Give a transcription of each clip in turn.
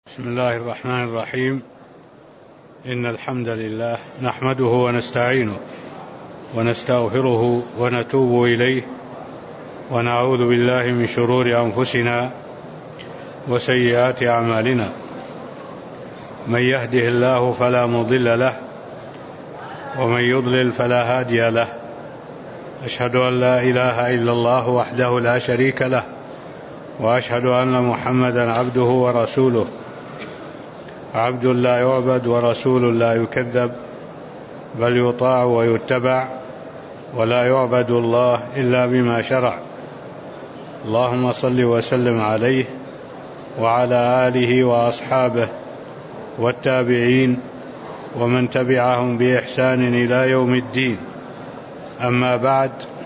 بسم الله الرحمن الرحيم. إن الحمد لله نحمده ونستعينه ونستغفره ونتوب إليه ونعوذ بالله من شرور أنفسنا وسيئات أعمالنا. من يهده الله فلا مضل له ومن يضلل فلا هادي له. أشهد أن لا إله إلا الله وحده لا شريك له وأشهد أن محمدا عبده ورسوله. عبد لا يعبد ورسول لا يكذب بل يطاع ويتبع ولا يعبد الله إلا بما شرع. اللهم صل وسلم عليه وعلى آله وأصحابه والتابعين ومن تبعهم بإحسان إلى يوم الدين. أما بعد،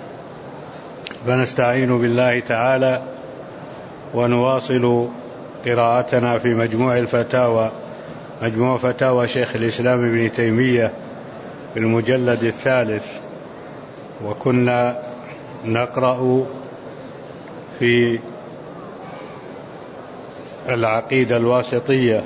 فنستعين بالله تعالى ونواصل قراءتنا في مجموع فتاوى شيخ الإسلام ابن تيمية في المجلد الثالث، وكنا نقرأ في العقيدة الواسطية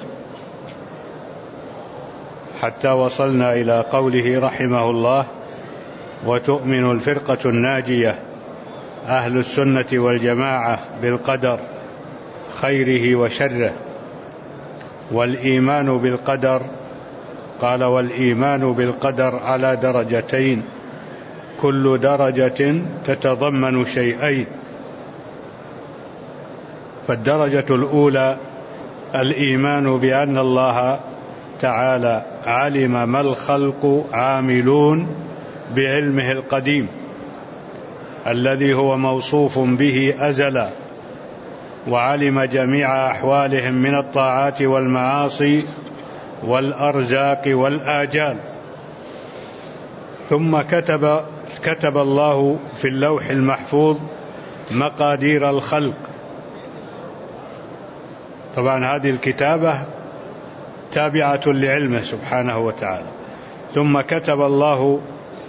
حتى وصلنا إلى قوله رحمه الله: وتؤمن الفرقة الناجية أهل السنة والجماعة بالقدر خيره وشره. والإيمان بالقدر، قال: والإيمان بالقدر على درجتين، كل درجة تتضمن شيئين. فالدرجة الأولى الإيمان بأن الله تعالى علم ما الخلق عاملون بعلمه القديم الذي هو موصوف به أزلا، وعلم جميع أحوالهم من الطاعات والمعاصي والأرزاق والآجال. ثم كتب الله في اللوح المحفوظ مقادير الخلق. طبعا هذه الكتابة تابعة لعلمه سبحانه وتعالى. ثم كتب الله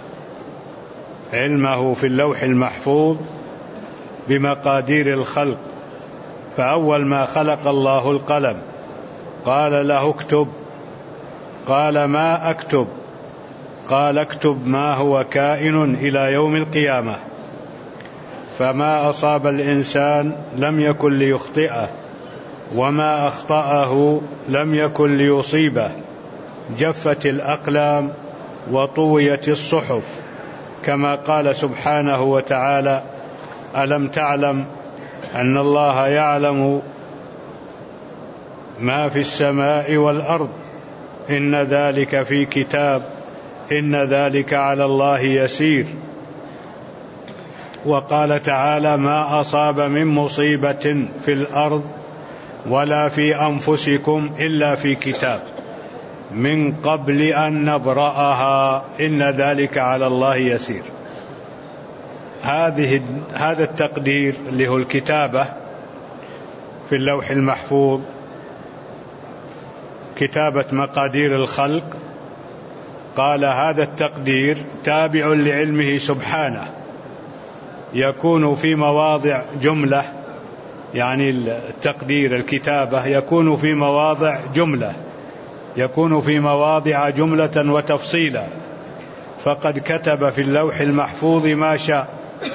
علمه في اللوح المحفوظ بمقادير الخلق. فأول ما خلق الله القلم قال له اكتب، قال: ما أكتب؟ قال: اكتب ما هو كائن إلى يوم القيامة. فما أصاب الإنسان لم يكن ليخطئه، وما أخطأه لم يكن ليصيبه. جفت الأقلام وطويت الصحف، كما قال سبحانه وتعالى: ألم تعلم أن الله يعلم ما في السماء والأرض، إن ذلك في كتاب، إن ذلك على الله يسير. وقال تعالى: ما أصاب من مصيبة في الأرض ولا في أنفسكم إلا في كتاب من قبل أن نبرأها، إن ذلك على الله يسير. هذا التقدير اللي هو الكتابة في اللوح المحفوظ، كتابة مقادير الخلق، قال: هذا التقدير تابع لعلمه سبحانه، يكون في مواضع جملة، يعني التقدير الكتابة يكون في مواضع جملة، يكون في مواضع جملة وتفصيلا. فقد كتب في اللوح المحفوظ ما شاء،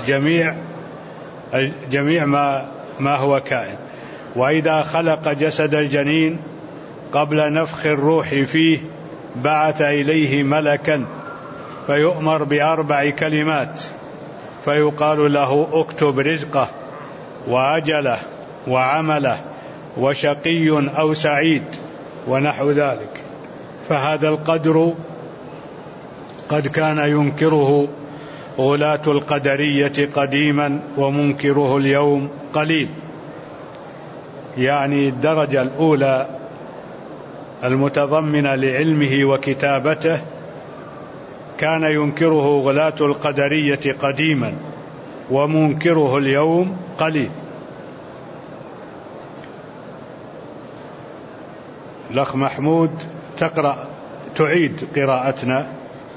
جميع ما هو كائن. وإذا خلق جسد الجنين قبل نفخ الروح فيه بعث إليه ملكا فيؤمر ب4 كلمات، فيقال له: اكتب رزقه وأجله وعمله وشقي أو سعيد، ونحو ذلك. فهذا القدر قد كان ينكره غلاة القدرية قديما، ومنكره اليوم قليل. يعني الدرجة الأولى المتضمنة لعلمه وكتابته كان ينكره غلاة القدرية قديما، ومنكره اليوم قليل. الأخ محمود تعيد قراءتنا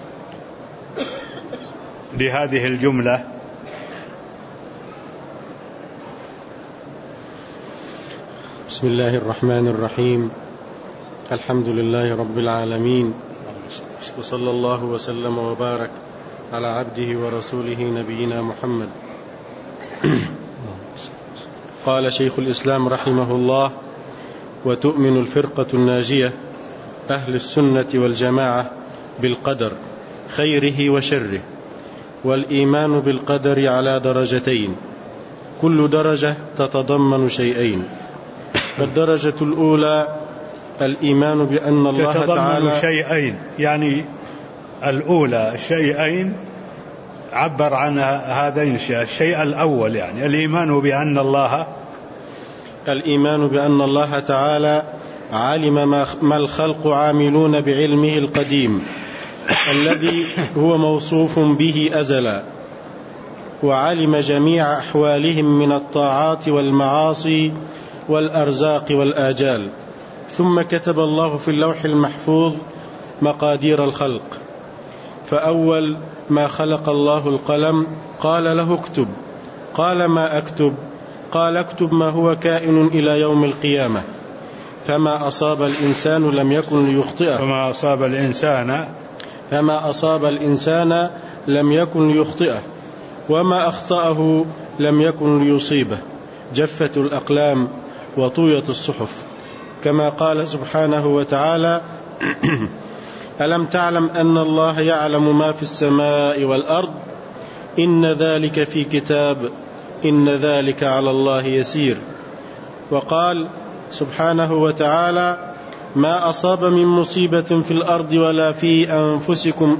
لهذه الجملة. بسم الله الرحمن الرحيم. الحمد لله رب العالمين، وصلى الله وسلم وبارك على عبده ورسوله نبينا محمد. قال شيخ الإسلام رحمه الله: وتؤمن الفرقة الناجية أهل السنة والجماعة بالقدر خيره وشره، والإيمان بالقدر على درجتين، كل درجة تتضمن شيئين. فالدرجة الأولى الإيمان بأن الله تعالى تتضمن شيئين، يعني الأولى شيئين عبر عن هذين الشيء الأول، يعني الإيمان بأن الله تعالى علم ما الخلق عاملون بعلمه القديم الذي هو موصوف به أزلا، وعلم جميع أحوالهم من الطاعات والمعاصي والأرزاق والآجال. ثم كتب الله في اللوح المحفوظ مقادير الخلق. فأول ما خلق الله القلم قال له اكتب، قال ما أكتب؟ قال اكتب ما هو كائن إلى يوم القيامة. فما أصاب الإنسان لم يكن ليخطئه، فما أصاب الإنسان لم يكن ليخطئه، وما أخطأه لم يكن ليصيبه. جفت الأقلام وطويت الصحف، كما قال سبحانه وتعالى: ألم تعلم أن الله يعلم ما في السماء والأرض، إن ذلك في كتاب، إن ذلك على الله يسير. وقال سبحانه وتعالى: ما أصاب من مصيبة في الأرض ولا في أنفسكم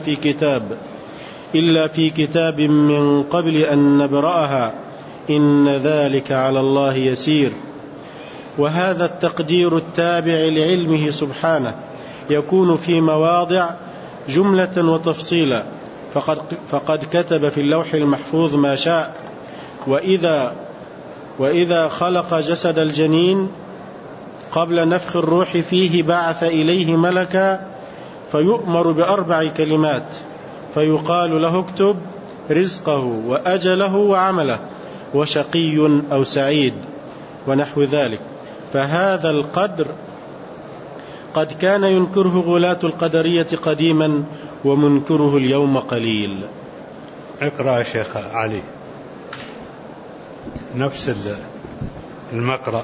إلا في كتاب من قبل أن نبرأها، إن ذلك على الله يسير. وهذا التقدير التابع لعلمه سبحانه يكون في مواضع جملة وتفصيلا، فقد كتب في اللوح المحفوظ ما شاء. وإذا خلق جسد الجنين قبل نفخ الروح فيه بعث إليه ملكا فيؤمر ب4 كلمات، فيقال له اكتب رزقه وأجله وعمله وشقي أو سعيد ونحو ذلك. فهذا القدر قد كان ينكره غلاة القدرية قديما، ومنكره اليوم قليل. اقرأ يا شيخ علي نفس المقرأ.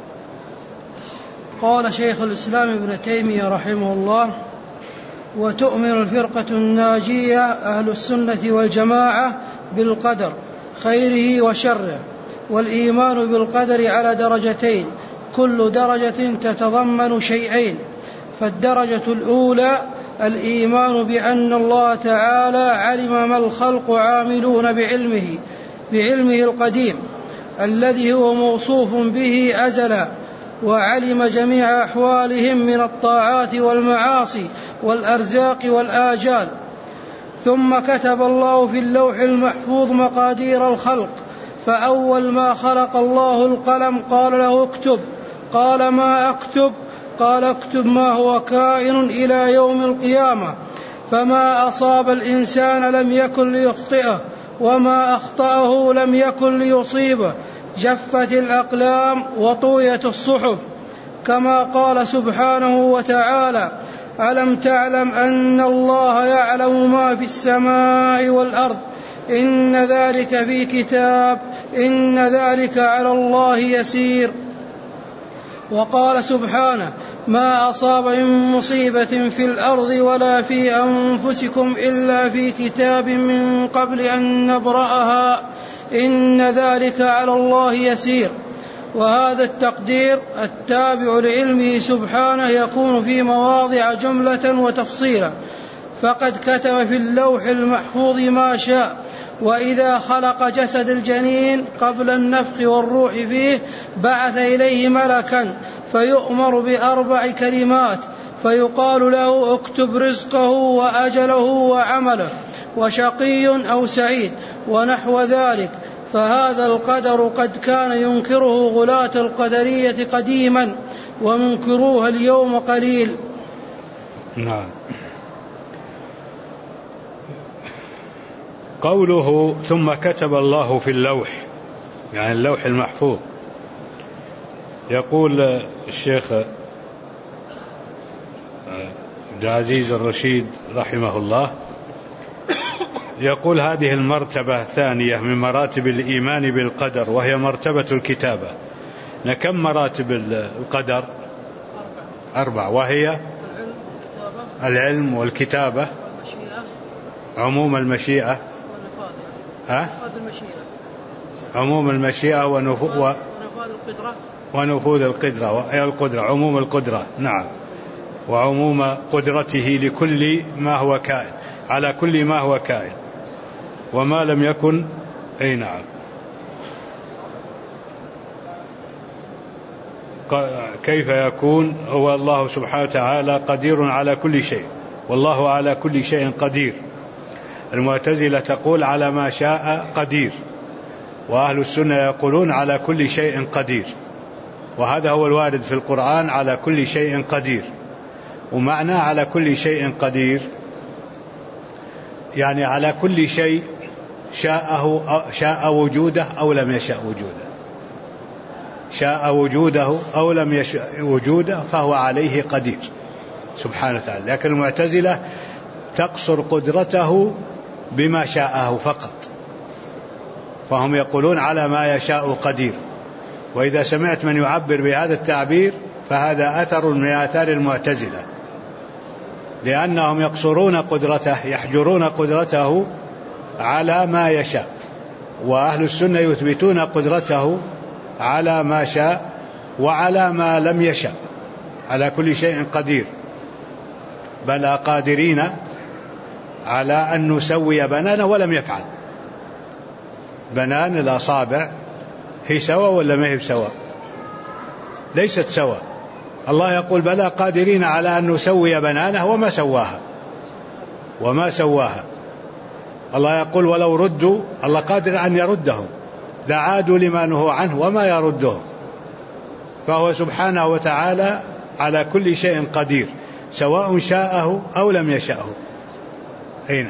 قال شيخ الإسلام ابن تيمية رحمه الله: وتؤمن الفرقة الناجية أهل السنة والجماعة بالقدر خيره وشره، والإيمان بالقدر على درجتين، كل درجة تتضمن شيئين. فالدرجة الأولى الإيمان بأن الله تعالى علم ما الخلق عاملون بعلمه القديم الذي هو موصوف به أزلا، وعلم جميع أحوالهم من الطاعات والمعاصي والأرزاق والآجال. ثم كتب الله في اللوح المحفوظ مقادير الخلق. فأول ما خلق الله القلم قال له اكتب، قال ما أكتب؟ قال اكتب ما هو كائن إلى يوم القيامة. فما أصاب الإنسان لم يكن ليخطئه، وما أخطأه لم يكن ليصيبه. جفت الأقلام وطويت الصحف، كما قال سبحانه وتعالى: ألم تعلم أن الله يعلم ما في السماء والأرض، إن ذلك في كتاب، إن ذلك على الله يسير. وقال سبحانه: ما أصاب من مصيبة في الأرض ولا في أنفسكم إلا في كتاب من قبل أن نبرأها، إن ذلك على الله يسير. وهذا التقدير التابع لعلمه سبحانه يكون في مواضع جملة وتفصيلا، فقد كتب في اللوح المحفوظ ما شاء. وإذا خلق جسد الجنين قبل النفخ والروح فيه بعث إليه ملكا فيؤمر ب4 كلمات، فيقال له اكتب رزقه وأجله وعمله وشقي أو سعيد ونحو ذلك. فهذا القدر قد كان ينكره غلاة القدرية قديما، ومنكروها اليوم قليل. نعم. قوله ثم كتب الله في اللوح، يعني اللوح المحفوظ، يقول الشيخ عبد العزيز الرشيد رحمه الله، يقول هذه المرتبة الثانية من مراتب الإيمان بالقدر وهي مرتبة الكتابة. كم مراتب القدر؟ 4، وهي العلم والكتابة عموم المشيئة عموم المشيئة ونفوذ القدرة عموم القدرة، نعم، وعموم قدرته لكل ما هو كائن على كل ما هو كائن وما لم يكن، أي نعم. كيف يكون؟ هو الله سبحانه وتعالى قدير على كل شيء، والله على كل شيء قدير. المعتزلة تقول على ما شاء قدير، وأهل السنة يقولون على كل شيء قدير، وهذا هو الوارد في القرآن، على كل شيء قدير. ومعنى على كل شيء قدير يعني على كل شيء شاء وجوده أو لم يشاء وجوده، شاء وجوده أو لم يشاء وجوده فهو عليه قدير سبحانه وتعالى. لكن المعتزلة تقصر قدرته بما شاءه فقط، فهم يقولون على ما يشاء قدير. وإذا سمعت من يعبر بهذا التعبير فهذا أثر من آثار المعتزلة، لأنهم يقصرون قدرته، يحجرون قدرته على ما يشاء، وأهل السنة يثبتون قدرته على ما شاء وعلى ما لم يشاء، على كل شيء قدير. بل قادرين على أن نسوي بنانا ولم يفعل. بنان الأصابع هي سوا ولا ما هي سوا؟ ليست سوا. الله يقول بلى قادرين على أن نسوي بنانه وما سواها. الله يقول ولو ردوا، الله قادر أن يردهم، لعادوا لما نهوا عنه وما يردهم. فهو سبحانه وتعالى على كل شيء قدير، سواء شاءه أو لم يشاءه. نعم.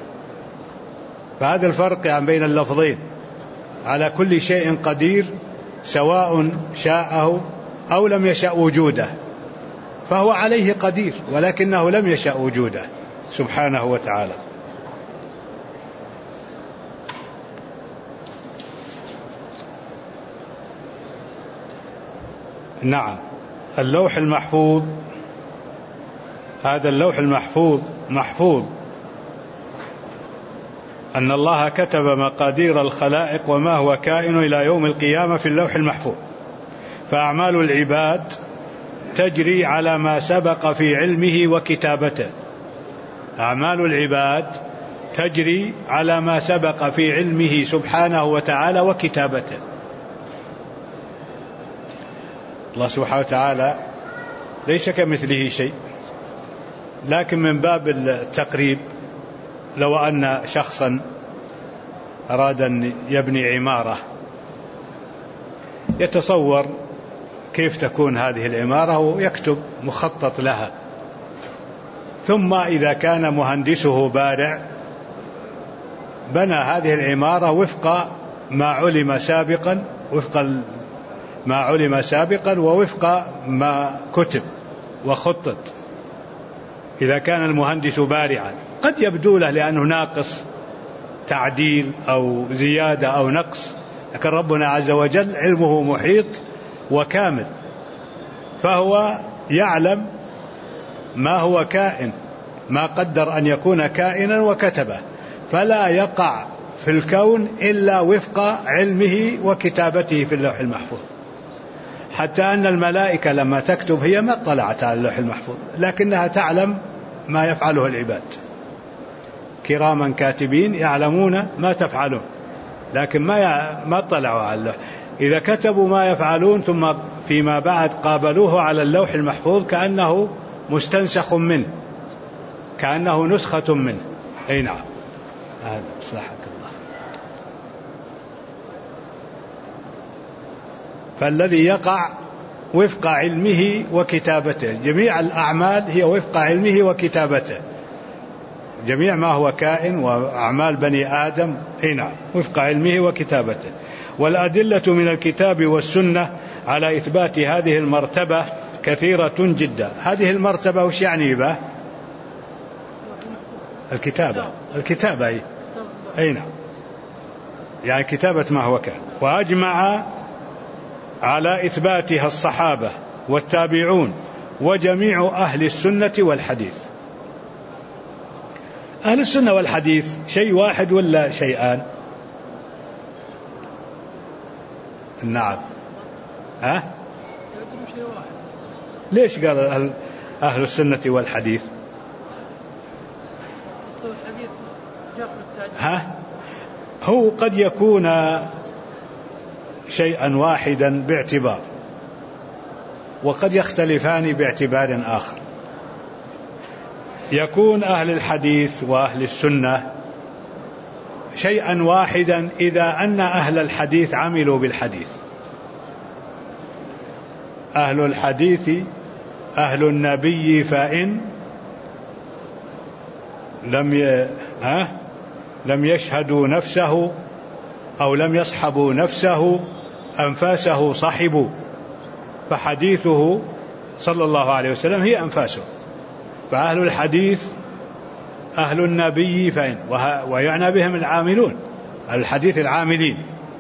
فهذا الفرق بين اللفظين، على كل شيء قدير سواء شاءه أو لم يشاء وجوده، فهو عليه قدير ولكنه لم يشاء وجوده سبحانه وتعالى. نعم. اللوح المحفوظ، هذا اللوح المحفوظ محفوظ، أن الله كتب مقادير الخلائق وما هو كائن إلى يوم القيامة في اللوح المحفوظ. فأعمال العباد تجري على ما سبق في علمه وكتابته. أعمال العباد تجري على ما سبق في علمه سبحانه وتعالى وكتابته. الله سبحانه وتعالى ليس كمثله شيء، لكن من باب التقريب، لو أن شخصا أراد أن يبني عمارة يتصور كيف تكون هذه العمارة ويكتب مخطط لها، ثم إذا كان مهندسه بارع بنى هذه العمارة وفق ما علم سابقا ووفق ما كتب وخطط. إذا كان المهندس بارعا قد يبدو له لأنه ناقص تعديل أو زيادة أو نقص، لكن ربنا عز وجل علمه محيط وكامل، فهو يعلم ما هو كائن، ما قدر أن يكون كائنا وكتبه، فلا يقع في الكون إلا وفق علمه وكتابته في اللوح المحفوظ. حتى أن الملائكة لما تكتب هي ما اطلعت على اللوح المحفوظ، لكنها تعلم ما يفعله العباد، كراما كاتبين يعلمون ما تفعلون، لكن ما اطلعوا على اللوح. إذا كتبوا ما يفعلون ثم فيما بعد قابلوه على اللوح المحفوظ كأنه مستنسخ منه، كأنه نسخة منه. أي نعم. هذا صلحك الله. فالذي يقع وفق علمه وكتابته، جميع الأعمال هي وفق علمه وكتابته، جميع ما هو كائن وأعمال بني آدم نعم وفق علمه وكتابته. والأدلة من الكتاب والسنة على إثبات هذه المرتبة كثيرة جدا. هذه المرتبة وش يعني به؟ الكتابة أي نعم، يعني كتابة ما هو كان. وأجمع على إثباتها الصحابة والتابعون وجميع أهل السنة والحديث. أهل السنة والحديث شيء واحد ولا شيئان؟ نعم. ليش قال أهل السنة والحديث؟ هو قد يكون شيئا واحدا باعتبار، وقد يختلفان باعتبار آخر. يكون أهل الحديث وأهل السنة شيئا واحدا إذا أن أهل الحديث عملوا بالحديث. أهل الحديث أهل النبي فإن لم يشهدوا نفسه أو لم يصحبوا نفسه أنفاسه صحبوا، فحديثه صلى الله عليه وسلم هي أنفاسه. فأهل الحديث أهل النبي فإن، ويعنى بهم العاملون، الحديث العاملين.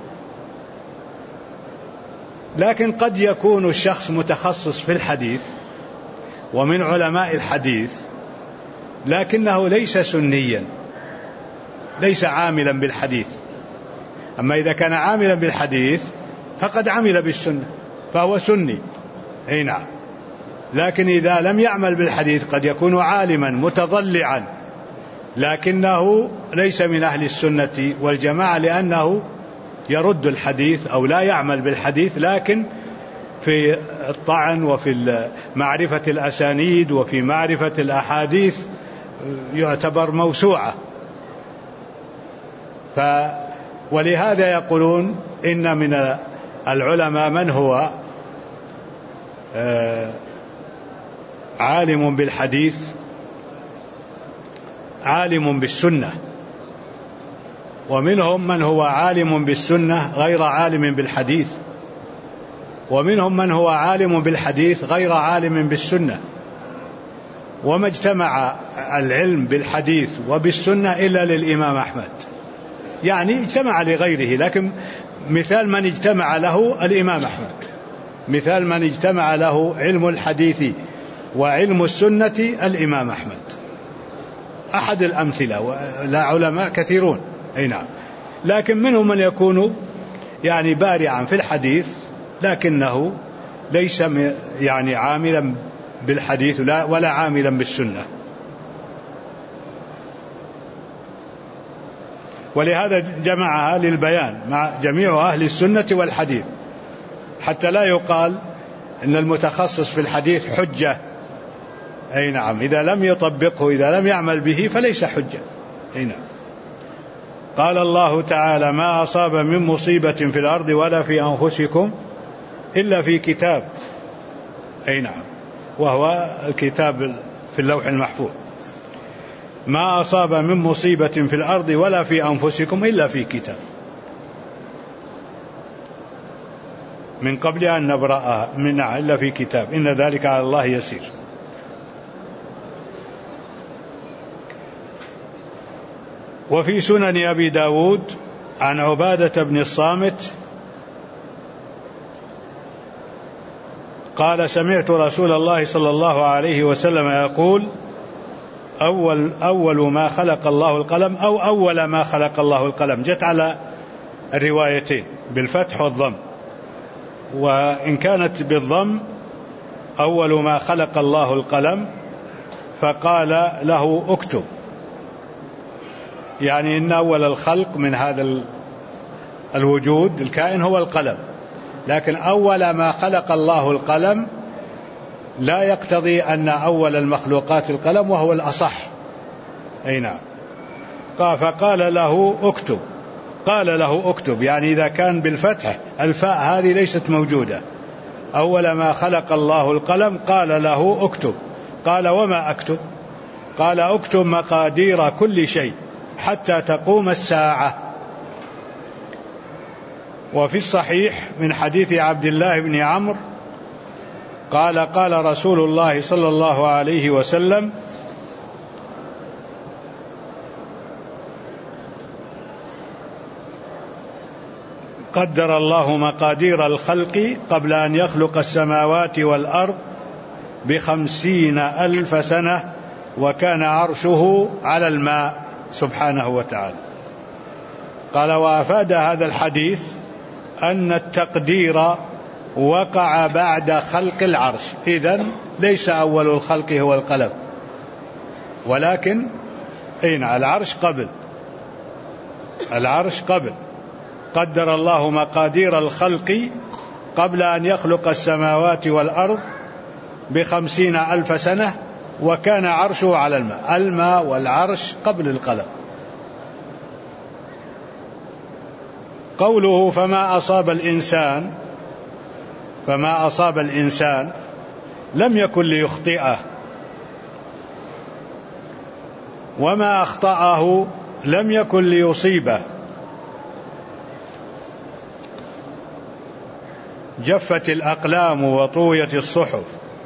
لكن قد يكون الشخص متخصص في الحديث ومن علماء الحديث لكنه ليس سنيا، ليس عاملا بالحديث. أما إذا كان عاملا بالحديث فقد عمل بالسنة فهو سني، أي نعم. لكن إذا لم يعمل بالحديث قد يكون عالما متضلعا لكنه ليس من أهل السنة والجماعة، لأنه يرد الحديث أو لا يعمل بالحديث، لكن في الطعن وفي معرفة الأسانيد وفي معرفة الأحاديث يعتبر موسوعة. ولهذا يقولون إن من العلماء من هو عالم بالحديث عالم بالسنة، ومنهم من هو عالم بالسنة غير عالم بالحديث، ومنهم من هو عالم بالحديث غير عالم بالسنة. وما اجتمع العلم بالحديث وبالسنة إلا للإمام أحمد، يعني اجتمع لغيره، لكن مثال من اجتمع له الإمام أحمد، مثال من اجتمع له علم الحديث وعلم السنة الإمام أحمد، أحد الأمثلة، لا علماء كثيرون، أي نعم. لكن منهم من يكون يعني بارعا في الحديث لكنه ليس يعني عاملا بالحديث ولا عاملا بالسنة. ولهذا جمعها للبيان مع جميع أهل السنة والحديث، حتى لا يقال إن المتخصص في الحديث حجة، أي نعم، إذا لم يطبقه إذا لم يعمل به فليس حجة، أي نعم. قال الله تعالى: ما أصاب من مصيبة في الأرض ولا في أنفسكم إلا في كتاب، أي نعم، وهو الكتاب في اللوح المحفوظ. ما أصاب من مصيبة في الأرض ولا في أنفسكم إلا في كتاب من قبل أن نبرأها إلا في كتاب إن ذلك على الله يسير. وفي سنن أبي داود عن عبادة بن الصامت قال: سمعت رسول الله صلى الله عليه وسلم يقول: أول ما خلق الله القلم، أو أول ما خلق الله القلم، جت على الروايتين بالفتح والضم، وإن كانت بالضم أول ما خلق الله القلم فقال له اكتب، يعني إن أول الخلق من هذا الوجود الكائن هو القلم، لكن أول ما خلق الله القلم لا يقتضي أن أول المخلوقات القلم، وهو الأصح، أي نعم. فقال له اكتب، قال له اكتب، يعني إذا كان بالفتح الفاء هذه ليست موجودة. أول ما خلق الله القلم قال له اكتب، قال: وما أكتب؟ قال: اكتب مقادير كل شيء حتى تقوم الساعة. وفي الصحيح من حديث عبد الله بن عمرو قال قال رسول الله صلى الله عليه وسلم: قدر الله مقادير الخلق قبل أن يخلق السماوات والأرض 50,000 سنة وكان عرشه على الماء سبحانه وتعالى. قال: وأفاد هذا الحديث أن التقدير وقع بعد خلق العرش، إذن ليس أول الخلق هو القلم، ولكن العرش قبل. قدر الله مقادير الخلق قبل أن يخلق السماوات والأرض 50,000 سنة وكان عرشه على الماء. الماء والعرش قبل القلم. قوله فما أصاب الإنسان لم يكن ليخطئه، وما أخطأه لم يكن ليصيبه. جفت الأقلام وطويت الصحف.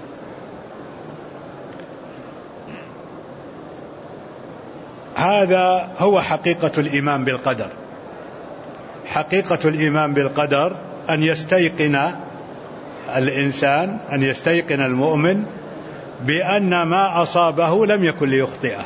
هذا هو حقيقة الإيمان بالقدر. حقيقة الإيمان بالقدر أن يستيقن الإنسان، أن يستيقن المؤمن بأن ما أصابه لم يكن ليخطئه.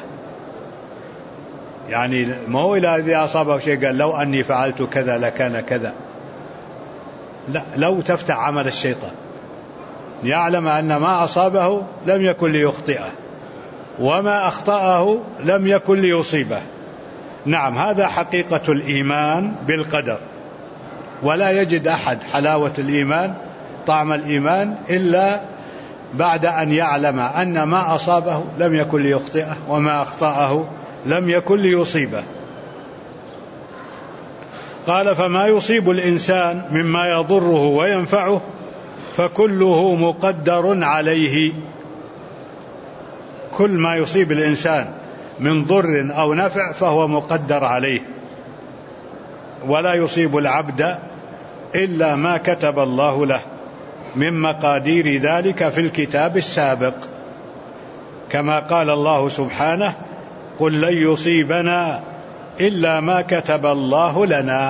يعني ما هو إلى الذي أصابه شيء قال لو أني فعلت كذا لكان كذا، لا، لو تفتح عمل الشيطان. يعلم أن ما أصابه لم يكن ليخطئه وما أخطأه لم يكن ليصيبه. نعم، هذا حقيقة الإيمان بالقدر. ولا يجد أحد حلاوة الإيمان، طعم الإيمان، إلا بعد أن يعلم أن ما أصابه لم يكن ليخطئه وما أخطأه لم يكن ليصيبه. قال فما يصيب الإنسان مما يضره وينفعه فكله مقدر عليه. كل ما يصيب الإنسان من ضر أو نفع فهو مقدر عليه، ولا يصيب العبد إلا ما كتب الله له من مقادير ذلك في الكتاب السابق، كما قال الله سبحانه: قل لن يصيبنا إلا ما كتب الله لنا.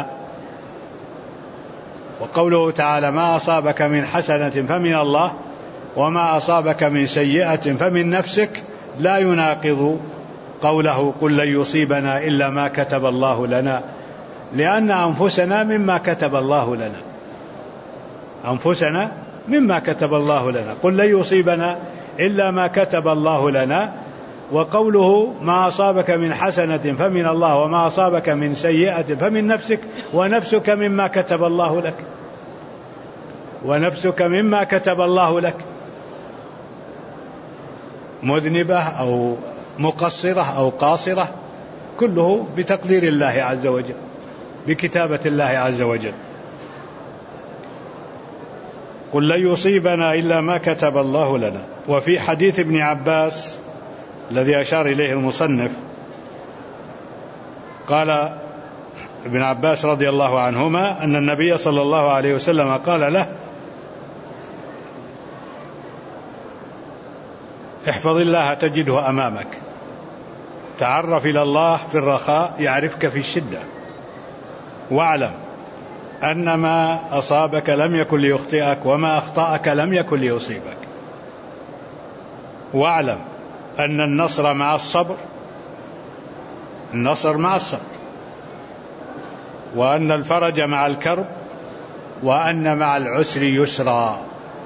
وقوله تعالى: ما أصابك من حسنة فمن الله وما أصابك من سيئة فمن نفسك، لا يناقض قوله: قل لن يصيبنا إلا ما كتب الله لنا، لأن أنفسنا مما كتب الله لنا. أنفسنا مما كتب الله لنا. قل لن يصيبنا إلا ما كتب الله لنا. وقوله: ما أصابك من حسنة فمن الله وما أصابك من سيئة فمن نفسك، ونفسك مما كتب الله لك، ونفسك مما كتب الله لك، مذنبة أو مقصرة أو قاصرة، كله بتقدير الله عز وجل، بكتابة الله عز وجل. قل لن يصيبنا إلا ما كتب الله لنا. وفي حديث ابن عباس الذي أشار إليه المصنف، قال ابن عباس رضي الله عنهما أن النبي صلى الله عليه وسلم قال له: احفظ الله تجده أمامك، تعرف إلى الله في الرخاء يعرفك في الشدة، واعلم أن ما أصابك لم يكن ليخطئك وما أخطأك لم يكن ليصيبك، واعلم أن النصر مع الصبر، النصر مع الصبر، وأن الفرج مع الكرب، وأن مع العسر يسرا.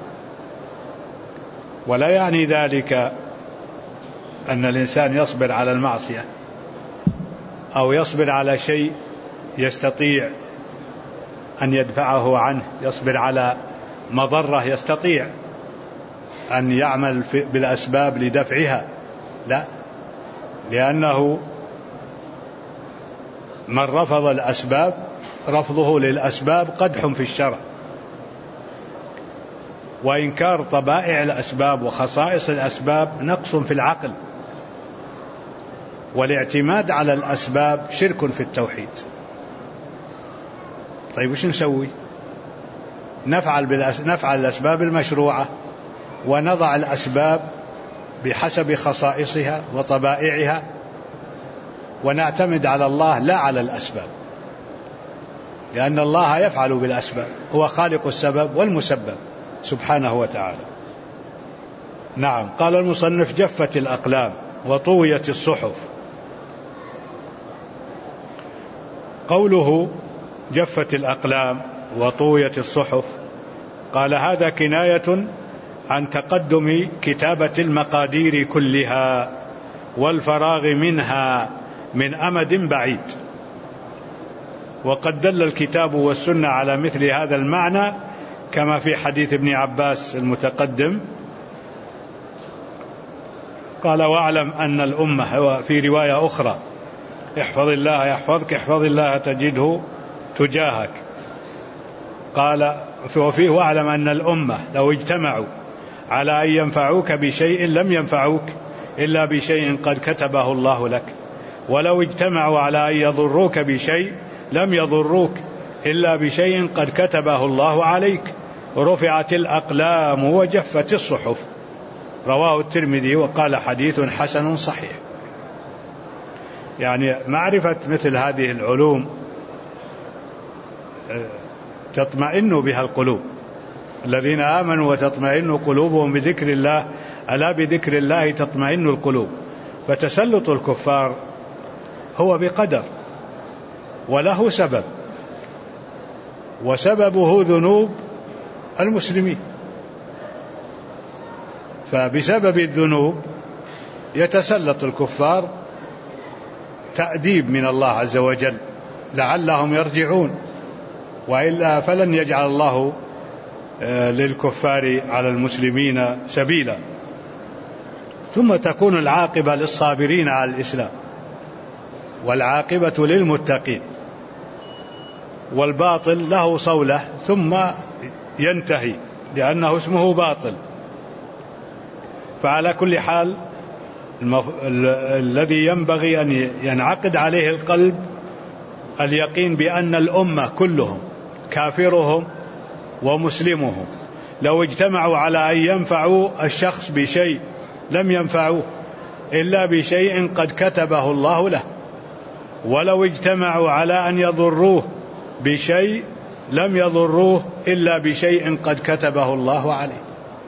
ولا يعني ذلك أن الإنسان يصبر على المعصية أو يصبر على شيء يستطيع أن يدفعه عنه، يصبر على مضرة يستطيع أن يعمل بالأسباب لدفعها، لا، لأنه من رفض الأسباب رفضه للأسباب قدح في الشرع، وإنكار طبائع الأسباب وخصائص الأسباب نقص في العقل، والاعتماد على الأسباب شرك في التوحيد. طيب وش نسوي؟ نفعل الأسباب المشروعة ونضع الأسباب بحسب خصائصها وطبائعها، ونعتمد على الله لا على الأسباب، لأن الله يفعل بالأسباب، هو خالق السبب والمسبب سبحانه وتعالى. نعم. قال المصنف: جفت الأقلام وطويت الصحف. قوله جفت الأقلام وطويت الصحف، قال هذا كناية عن تقدم كتابة المقادير كلها والفراغ منها من أمد بعيد، وقد دل الكتاب والسنة على مثل هذا المعنى كما في حديث ابن عباس المتقدم، قال: واعلم أن الأمة، في رواية أخرى: احفظ الله يحفظك، احفظ الله تجده تجاهك. قال وفيه: واعلم أن الأمة لو اجتمعوا على أن ينفعوك بشيء لم ينفعوك إلا بشيء قد كتبه الله لك، ولو اجتمعوا على أن يضروك بشيء لم يضروك إلا بشيء قد كتبه الله عليك، رفعت الأقلام وجفت الصحف. رواه الترمذي وقال: حديث حسن صحيح. يعني معرفة مثل هذه العلوم تطمئن بها القلوب. الذين آمنوا وتطمئن قلوبهم بذكر الله، ألا بذكر الله تطمئن القلوب. فتسلط الكفار هو بقدر وله سبب، وسببه ذنوب المسلمين، فبسبب الذنوب يتسلط الكفار تأديب من الله عز وجل لعلهم يرجعون، وإلا فلن يجعل الله للكفار على المسلمين سبيلا. ثم تكون العاقبة للصابرين على الإسلام، والعاقبة للمتقين، والباطل له صولة ثم ينتهي لأنه اسمه باطل. فعلى كل حال الذي ينبغي أن ينعقد عليه القلب اليقين بأن الأمة كلهم، كافرهم ومسلمهم، لو اجتمعوا على أن ينفعوا الشخص بشيء لم ينفعوه إلا بشيء قد كتبه الله له، ولو اجتمعوا على أن يضروه بشيء لم يضروه إلا بشيء قد كتبه الله عليه.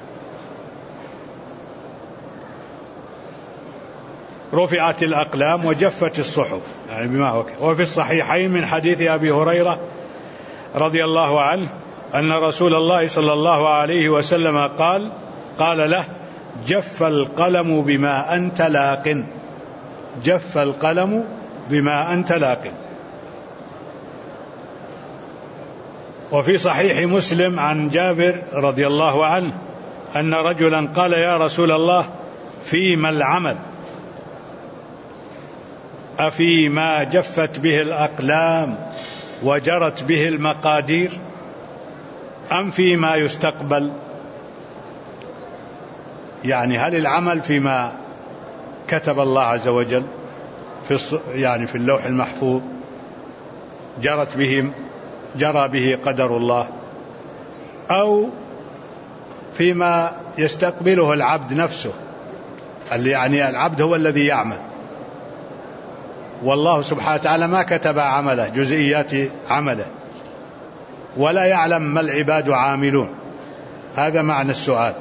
رفعت الأقلام وجفت الصحف، يعني بما هو. وفي الصحيحين من حديث أبي هريرة رضي الله عنه أن رسول الله صلى الله عليه وسلم قال له: جف القلم بما أنت لاق، جف القلم بما أنت لاق. وفي صحيح مسلم عن جابر رضي الله عنه أن رجلا قال: يا رسول الله، فيما العمل؟ أفيما جفت به الأقلام وجرت به المقادير، أم فيما يستقبل؟ يعني هل العمل فيما كتب الله عز وجل في اللوح المحفوظ جرى به قدر الله، أو فيما يستقبله العبد نفسه، يعني العبد هو الذي يعمل، والله سبحانه وتعالى ما كتب عمله، جزئيات عمله، ولا يعلم ما العباد عاملون. هذا معنى السؤال.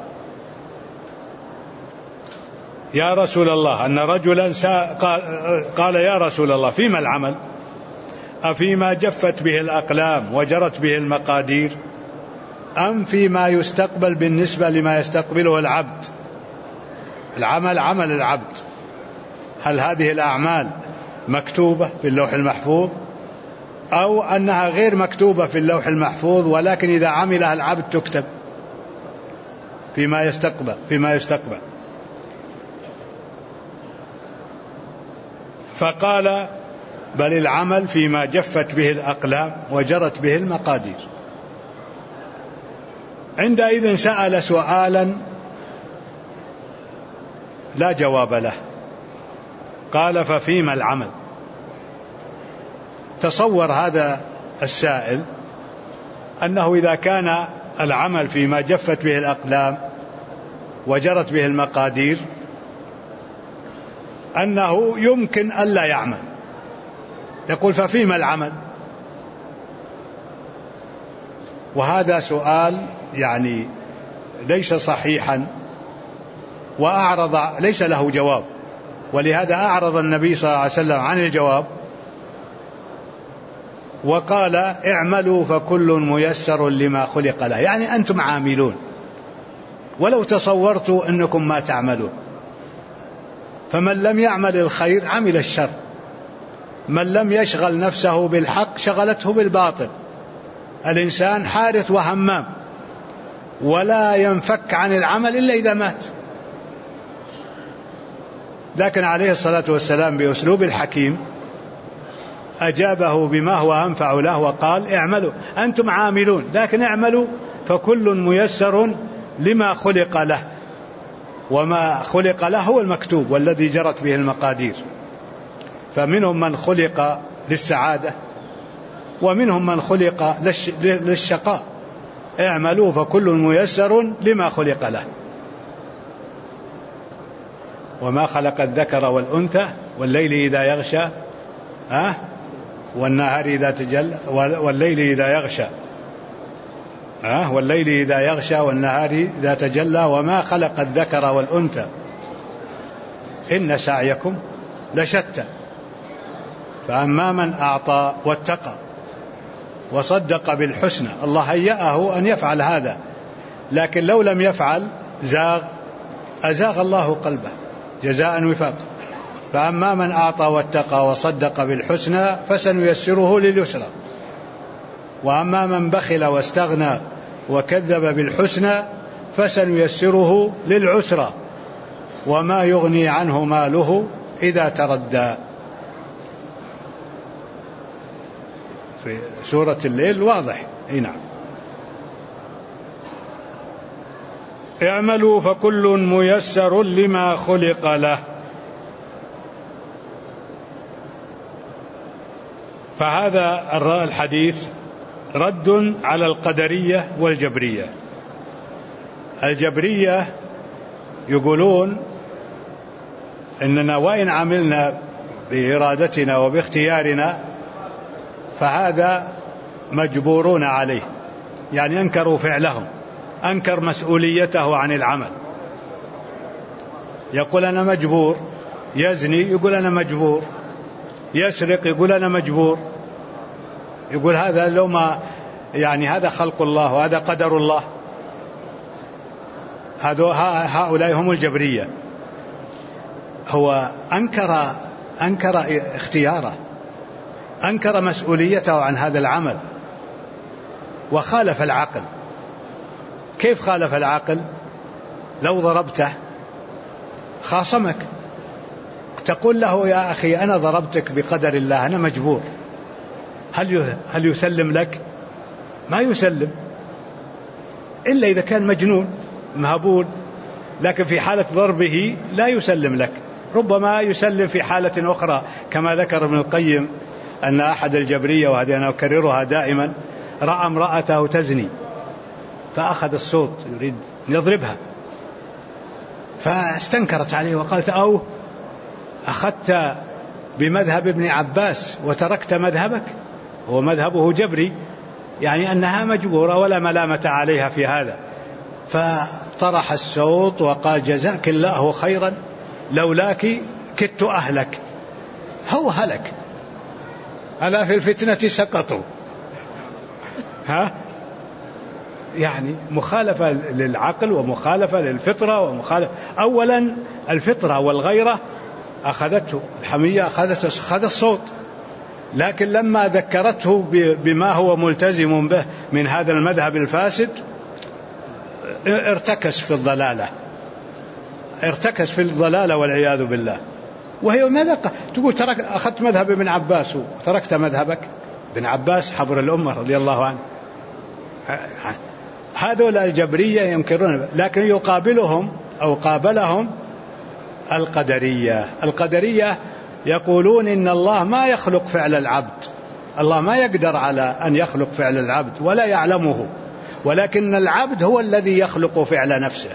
يا رسول الله، أن رجلا قال: يا رسول الله، فيما العمل؟ أفيما جفت به الأقلام وجرت به المقادير، أم فيما يستقبل بالنسبة لما يستقبله العبد؟ العمل عمل العبد، هل هذه الأعمال مكتوبة في اللوح المحفوظ، أو أنها غير مكتوبة في اللوح المحفوظ ولكن إذا عملها العبد تكتب فيما يستقبل؟ فقال: بل العمل فيما جفت به الأقلام وجرت به المقادير. عندئذ سأل سؤالا لا جواب له، قال: ففيما العمل؟ تصور هذا السائل أنه إذا كان العمل فيما جفت به الأقلام وجرت به المقادير أنه يمكن ألا يعمل. يقول ففيما العمل؟ وهذا سؤال يعني ليس صحيحا وأعرض، ليس له جواب، ولهذا أعرض النبي صلى الله عليه وسلم عن الجواب وقال اعملوا فكل ميسر لما خلق له، يعني أنتم عاملون ولو تصورتوا أنكم ما تعملون. فمن لم يعمل الخير عمل الشر، من لم يشغل نفسه بالحق شغلته بالباطل. الإنسان حارث وهمام ولا ينفك عن العمل إلا إذا مات. لكن عليه الصلاة والسلام بأسلوب الحكيم أجابه بما هو أنفع له وقال اعملوا أنتم عاملون، لكن اعملوا فكل ميسر لما خلق له، وما خلق له هو المكتوب والذي جرت به المقادير. فمنهم من خلق للسعادة ومنهم من خلق للشقاء. اعملوا فكل ميسر لما خلق له. وما خلق الذكر والأنثى والليل إذا يغشى والنهار إذا تجلى والليل إذا يغشى والليل إذا يغشى والنهار إذا تجلى وما خلق الذكر والأنثى إن سعيكم لشتى. فأما من أعطى واتقى وصدق بالحسنى الله هيأه أن يفعل هذا، لكن لو لم يفعل أزاغ الله قلبه جزاء وفاق. فأما من أعطى واتقى وصدق بالحسنى فسنيسره لليسرى، وأما من بخل واستغنى وكذب بالحسنى فسنيسره للعسرى وما يغني عنه ماله إذا تردى. في سورة الليل واضح. نعم. اعملوا فكل ميسر لما خلق له. فهذا الحديث رد على القدرية والجبرية. الجبرية يقولون إننا وإن عملنا بإرادتنا وباختيارنا فهذا مجبورون عليه، يعني أنكروا فعلهم، أنكر مسؤوليته عن العمل. يقول أنا مجبور، يزني يقول أنا مجبور، يسرق يقول أنا مجبور. يقول هذا لو ما يعني هذا خلق الله وهذا قدر الله. هؤلاء هم الجبرية. هو أنكر اختياره، أنكر مسؤوليته عن هذا العمل وخالف العقل. كيف خالف العقل؟ لو ضربته خاصمك، تقول له يا أخي أنا ضربتك بقدر الله أنا مجبور، هل يسلم لك؟ ما يسلم إلا إذا كان مجنون مهبول، لكن في حالة ضربه لا يسلم لك. ربما يسلم في حالة أخرى، كما ذكر ابن القيم أن أحد الجبرية، وهذه أنا أكررها دائما، رأى امرأته تزني فأخذ الصوت يريد يضربها، فاستنكرت عليه وقالت أو أخذت بمذهب ابن عباس وتركت مذهبك. هو مذهبه جبري، يعني أنها مجبورة ولا ملامة عليها في هذا. فطرح الصوت وقال جزاك الله خيرا لولاك كدت أهلك. هو هلك، ألا في الفتنة سقطوا. يعني مخالفة للعقل ومخالفة للفطرة ومخالفة. أولا الفطرة والغيرة أخذته، الحمية أخذ الصوت، لكن لما ذكرته بما هو ملتزم به من هذا المذهب الفاسد ارتكس في الضلالة والعياذ بالله. وهي ماذا تقول أخذت مذهب ابن عباس وتركت مذهبك؟ ابن عباس حبر الأمة رضي الله عنه. هذول الجبرية ينكرون، لكن يقابلهم أو قابلهم القدرية. القدرية يقولون إن الله ما يخلق فعل العبد الله ما يقدر على أن يخلق فعل العبد ولا يعلمه، ولكن العبد هو الذي يخلق فعل نفسه.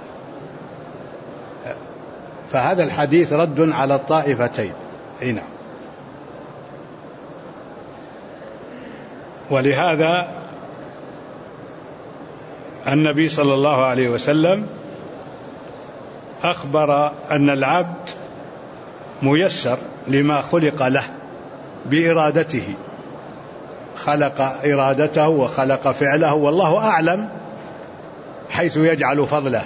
فهذا الحديث رد على الطائفتين. هنا ولهذا النبي صلى الله عليه وسلم أخبر أن العبد ميسر لما خلق له بإرادته، خلق إرادته وخلق فعله، والله أعلم حيث يجعل فضله،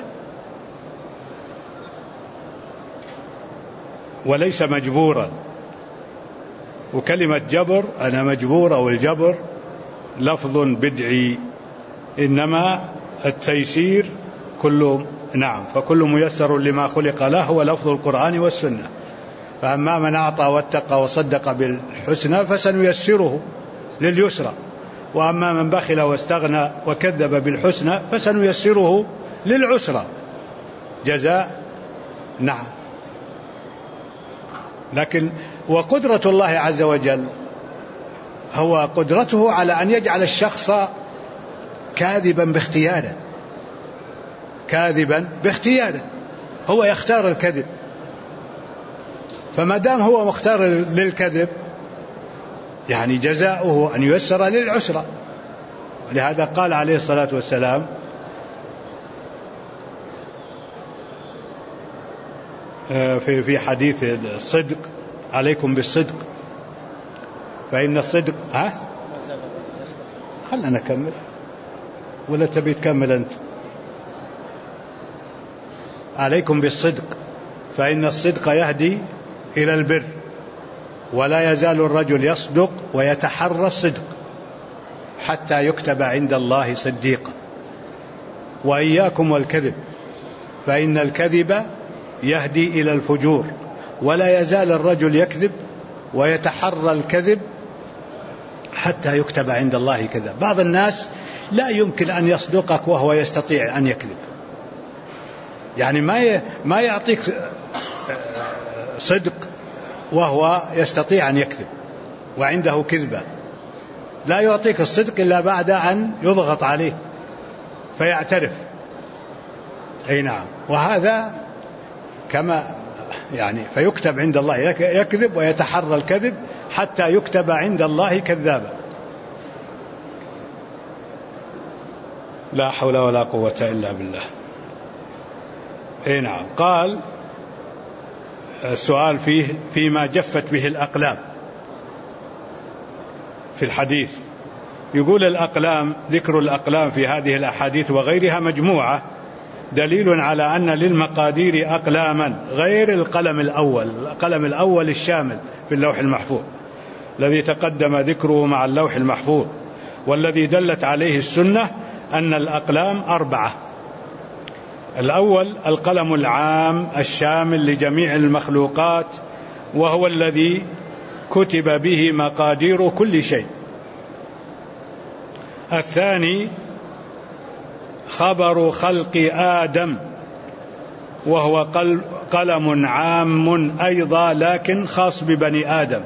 وليس مجبورا. وكلمة جبر، أنا مجبور أو الجبر لفظ بدعي، إنما التيسير كله نعم، فكل ميسر لما خلق له هو لفظ القرآن والسنة. فأما من أعطى واتقى وصدق بالحسنى فسنيسره لليسرى، وأما من بخل واستغنى وكذب بالحسنى فسنيسره للعسرى. جزاء نعم. لكن وقدرة الله عز وجل هو قدرته على أن يجعل الشخص كاذبا باختياره، كاذبا باختياره، هو يختار الكذب، فما دام هو مختار للكذب يعني جزاؤه أن ييسر للعسرى. ولهذا قال عليه الصلاة والسلام في حديث الصدق: عليكم بالصدق فإن الصدق خلنا نكمل ولا تبي تكمل أنت؟ عليكم بالصدق فإن الصدق يهدي إلى البر، ولا يزال الرجل يصدق ويتحرى الصدق حتى يكتب عند الله صديقا. وإياكم والكذب فإن الكذب يهدي إلى الفجور، ولا يزال الرجل يكذب ويتحرى الكذب حتى يكتب عند الله كذب. بعض الناس لا يمكن أن يصدقك وهو يستطيع أن يكذب، يعني ما يعطيك صدق وهو يستطيع أن يكذب وعنده كذبة، لا يعطيك الصدق إلا بعد أن يضغط عليه فيعترف. أي نعم. وهذا كما يعني فيكتب عند الله يكذب ويتحرى الكذب حتى يكتب عند الله كذابا. لا حول ولا قوة إلا بالله. أي نعم. قال السؤال فيما جفت به الأقلام في الحديث. يقول الأقلام، ذكر الأقلام في هذه الأحاديث وغيرها مجموعة دليل على أن للمقادير أقلاما غير القلم الأول الشامل في اللوح المحفوظ الذي تقدم ذكره مع اللوح المحفوظ، والذي دلت عليه السنة أن الأقلام 4. الأول القلم العام الشامل لجميع المخلوقات، وهو الذي كتب به مقادير كل شيء. الثاني خبر خلق آدم، وهو قلم عام أيضا لكن خاص ببني آدم،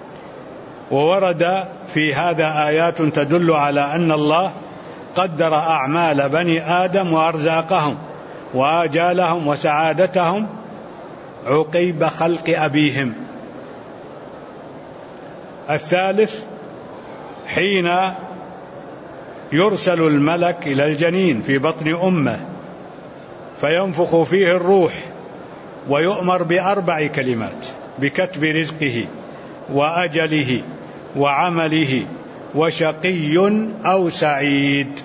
وورد في هذا آيات تدل على أن الله قدر أعمال بني آدم وأرزاقهم وآجالهم وسعادتهم عقيب خلق أبيهم. الثالث حين يرسل الملك إلى الجنين في بطن أمه فينفخ فيه الروح ويؤمر ب4 كلمات: بكتب رزقه وأجله وعمله وشقي أو سعيد.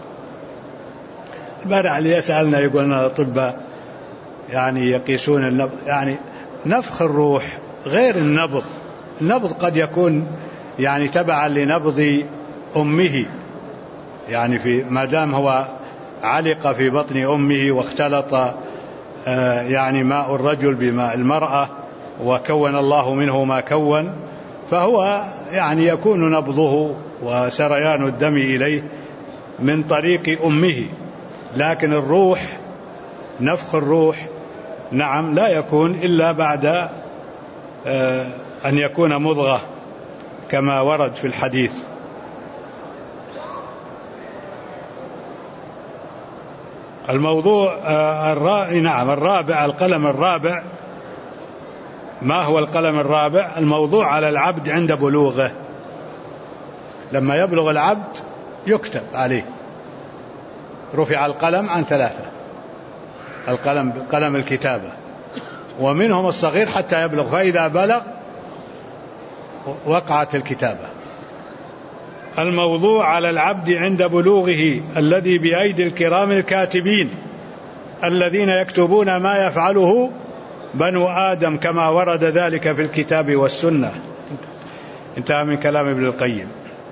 البارح اللي يسألنا يقولنا الأطباء يعني يقيسون النبض، يعني نفخ الروح غير النبض. النبض قد يكون يعني تبعا لنبض أمه، يعني في ما دام هو علق في بطن أمه واختلط يعني ماء الرجل بماء المرأة وكون الله منه ما كون، فهو يعني يكون نبضه وسريان الدم إليه من طريق أمه. لكن الروح، نفخ الروح نعم لا يكون إلا بعد أن يكون مضغة كما ورد في الحديث. الموضوع الرابع، القلم الرابع. ما هو القلم الرابع؟ الموضوع على العبد عند بلوغه. لما يبلغ العبد يكتب عليه. رفع القلم عن 3، قلم الكتابة، ومنهم الصغير حتى يبلغ، فإذا بلغ وقعت الكتابة. الموضوع على العبد عند بلوغه الذي بأيدي الكرام الكاتبين الذين يكتبون ما يفعله بنو آدم كما ورد ذلك في الكتاب والسنة. انتهى من كلام ابن القيم.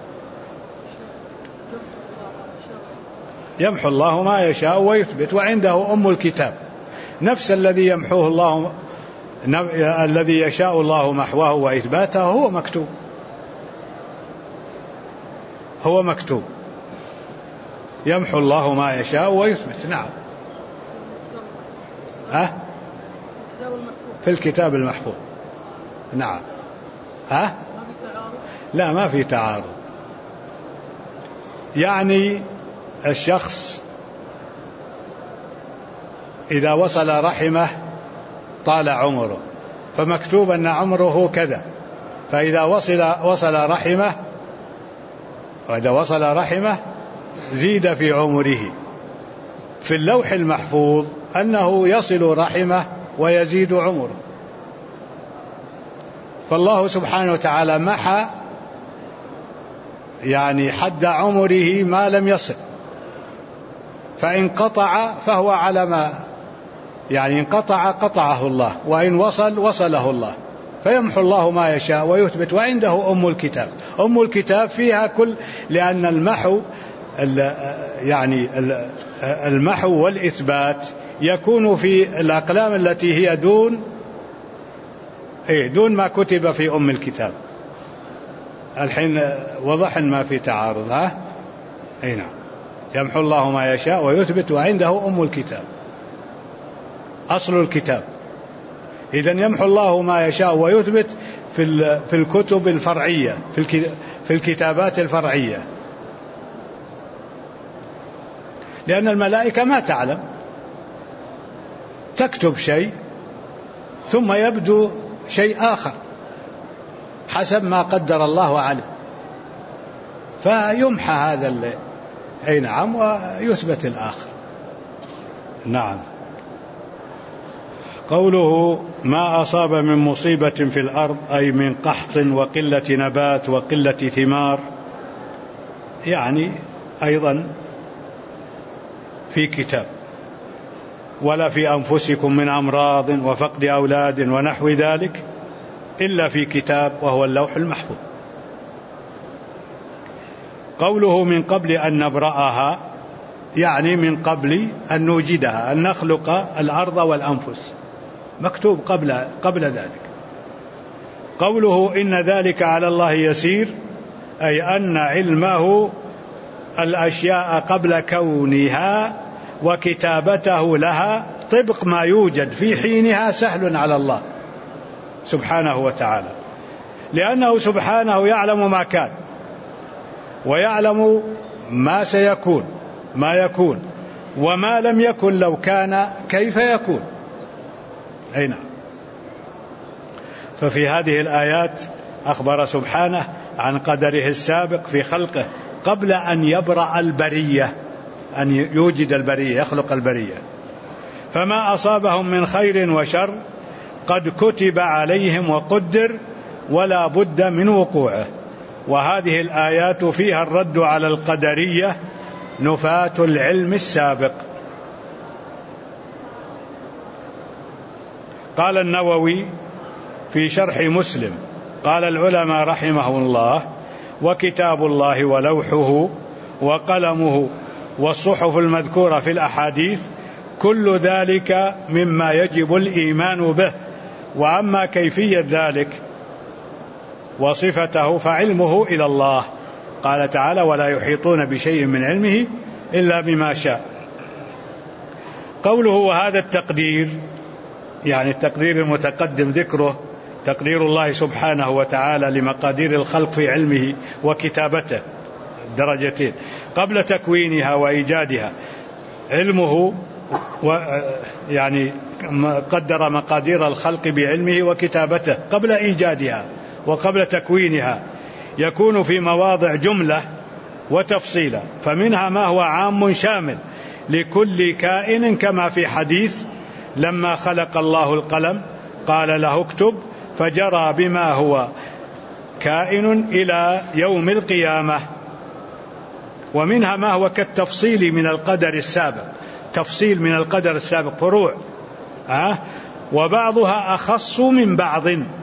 يمحو الله ما يشاء ويثبت، وعنده أم الكتاب، نفس الذي يمحوه الله، الذي يشاء الله محوه وإثباته هو مكتوب. يمحو الله ما يشاء ويثبت. نعم. في الكتاب المحفوظ. نعم. لا، ما في تعارض. يعني الشخص إذا وصل رحمه طال عمره، فمكتوب أن عمره كذا، فإذا وصل رحمه زيد في عمره. في اللوح المحفوظ أنه يصل رحمه ويزيد عمره. فالله سبحانه وتعالى محى يعني حد عمره ما لم يصل، فإن قطع فهو على ما يعني إن قطعه الله، وإن وصله الله. فيمحو الله ما يشاء ويثبت، وعنده أم الكتاب. أم الكتاب فيها لأن المحو والإثبات يكون في الأقلام التي هي دون ما كتب في أم الكتاب. الحين وضح ما في تعارض. نعم. يمحو الله ما يشاء ويثبت، وعنده أم الكتاب، أصل الكتاب. إذن يمحو الله ما يشاء ويثبت في الكتب الفرعية، في الكتابات الفرعية، لأن الملائكة ما تعلم، تكتب شيء ثم يبدو شيء آخر حسب ما قدر الله عليه، فيمحى هذا نعم، ويثبت الآخر. نعم. قوله ما أصاب من مصيبة في الأرض أي من قحط وقلة نبات وقلة ثمار، يعني أيضا في كتاب. ولا في أنفسكم من أمراض وفقد أولاد ونحو ذلك إلا في كتاب وهو اللوح المحفوظ. قوله من قبل أن نبرأها يعني من قبل أن نوجدها، أن نخلق الأرض والأنفس، مكتوب قبل ذلك. قوله إن ذلك على الله يسير أي أن علمه الأشياء قبل كونها وكتابته لها طبق ما يوجد في حينها سهل على الله سبحانه وتعالى، لأنه سبحانه يعلم ما كان ويعلم ما سيكون، ما يكون وما لم يكن لو كان كيف يكون. أين؟ ففي هذه الآيات أخبر سبحانه عن قدره السابق في خلقه قبل أن يبرأ البرية، أن يوجد البرية، يخلق البرية. فما أصابهم من خير وشر قد كتب عليهم وقدر ولا بد من وقوعه. وهذه الآيات فيها الرد على القدرية نفاة العلم السابق. قال النووي في شرح مسلم قال العلماء رحمه الله وكتاب الله ولوحه وقلمه والصحف المذكورة في الأحاديث كل ذلك مما يجب الإيمان به، وأما كيفية ذلك وصفته فعلمه إلى الله. قال تعالى ولا يحيطون بشيء من علمه إلا بما شاء. قوله وهذا التقدير يعني التقدير المتقدم ذكره تقدير الله سبحانه وتعالى لمقادير الخلق في علمه وكتابته درجتين: قبل تكوينها وإيجادها علمه يعني قدر مقادير الخلق بعلمه وكتابته قبل إيجادها وقبل تكوينها، يكون في مواضع جملة وتفصيلا، فمنها ما هو عام شامل لكل كائن، كما في حديث: لما خلق الله القلم قال له اكتب، فجرى بما هو كائن إلى يوم القيامة. ومنها ما هو كالتفصيل من القدر السابق، تفصيل من القدر السابق فروع، وبعضها أخص من بعض،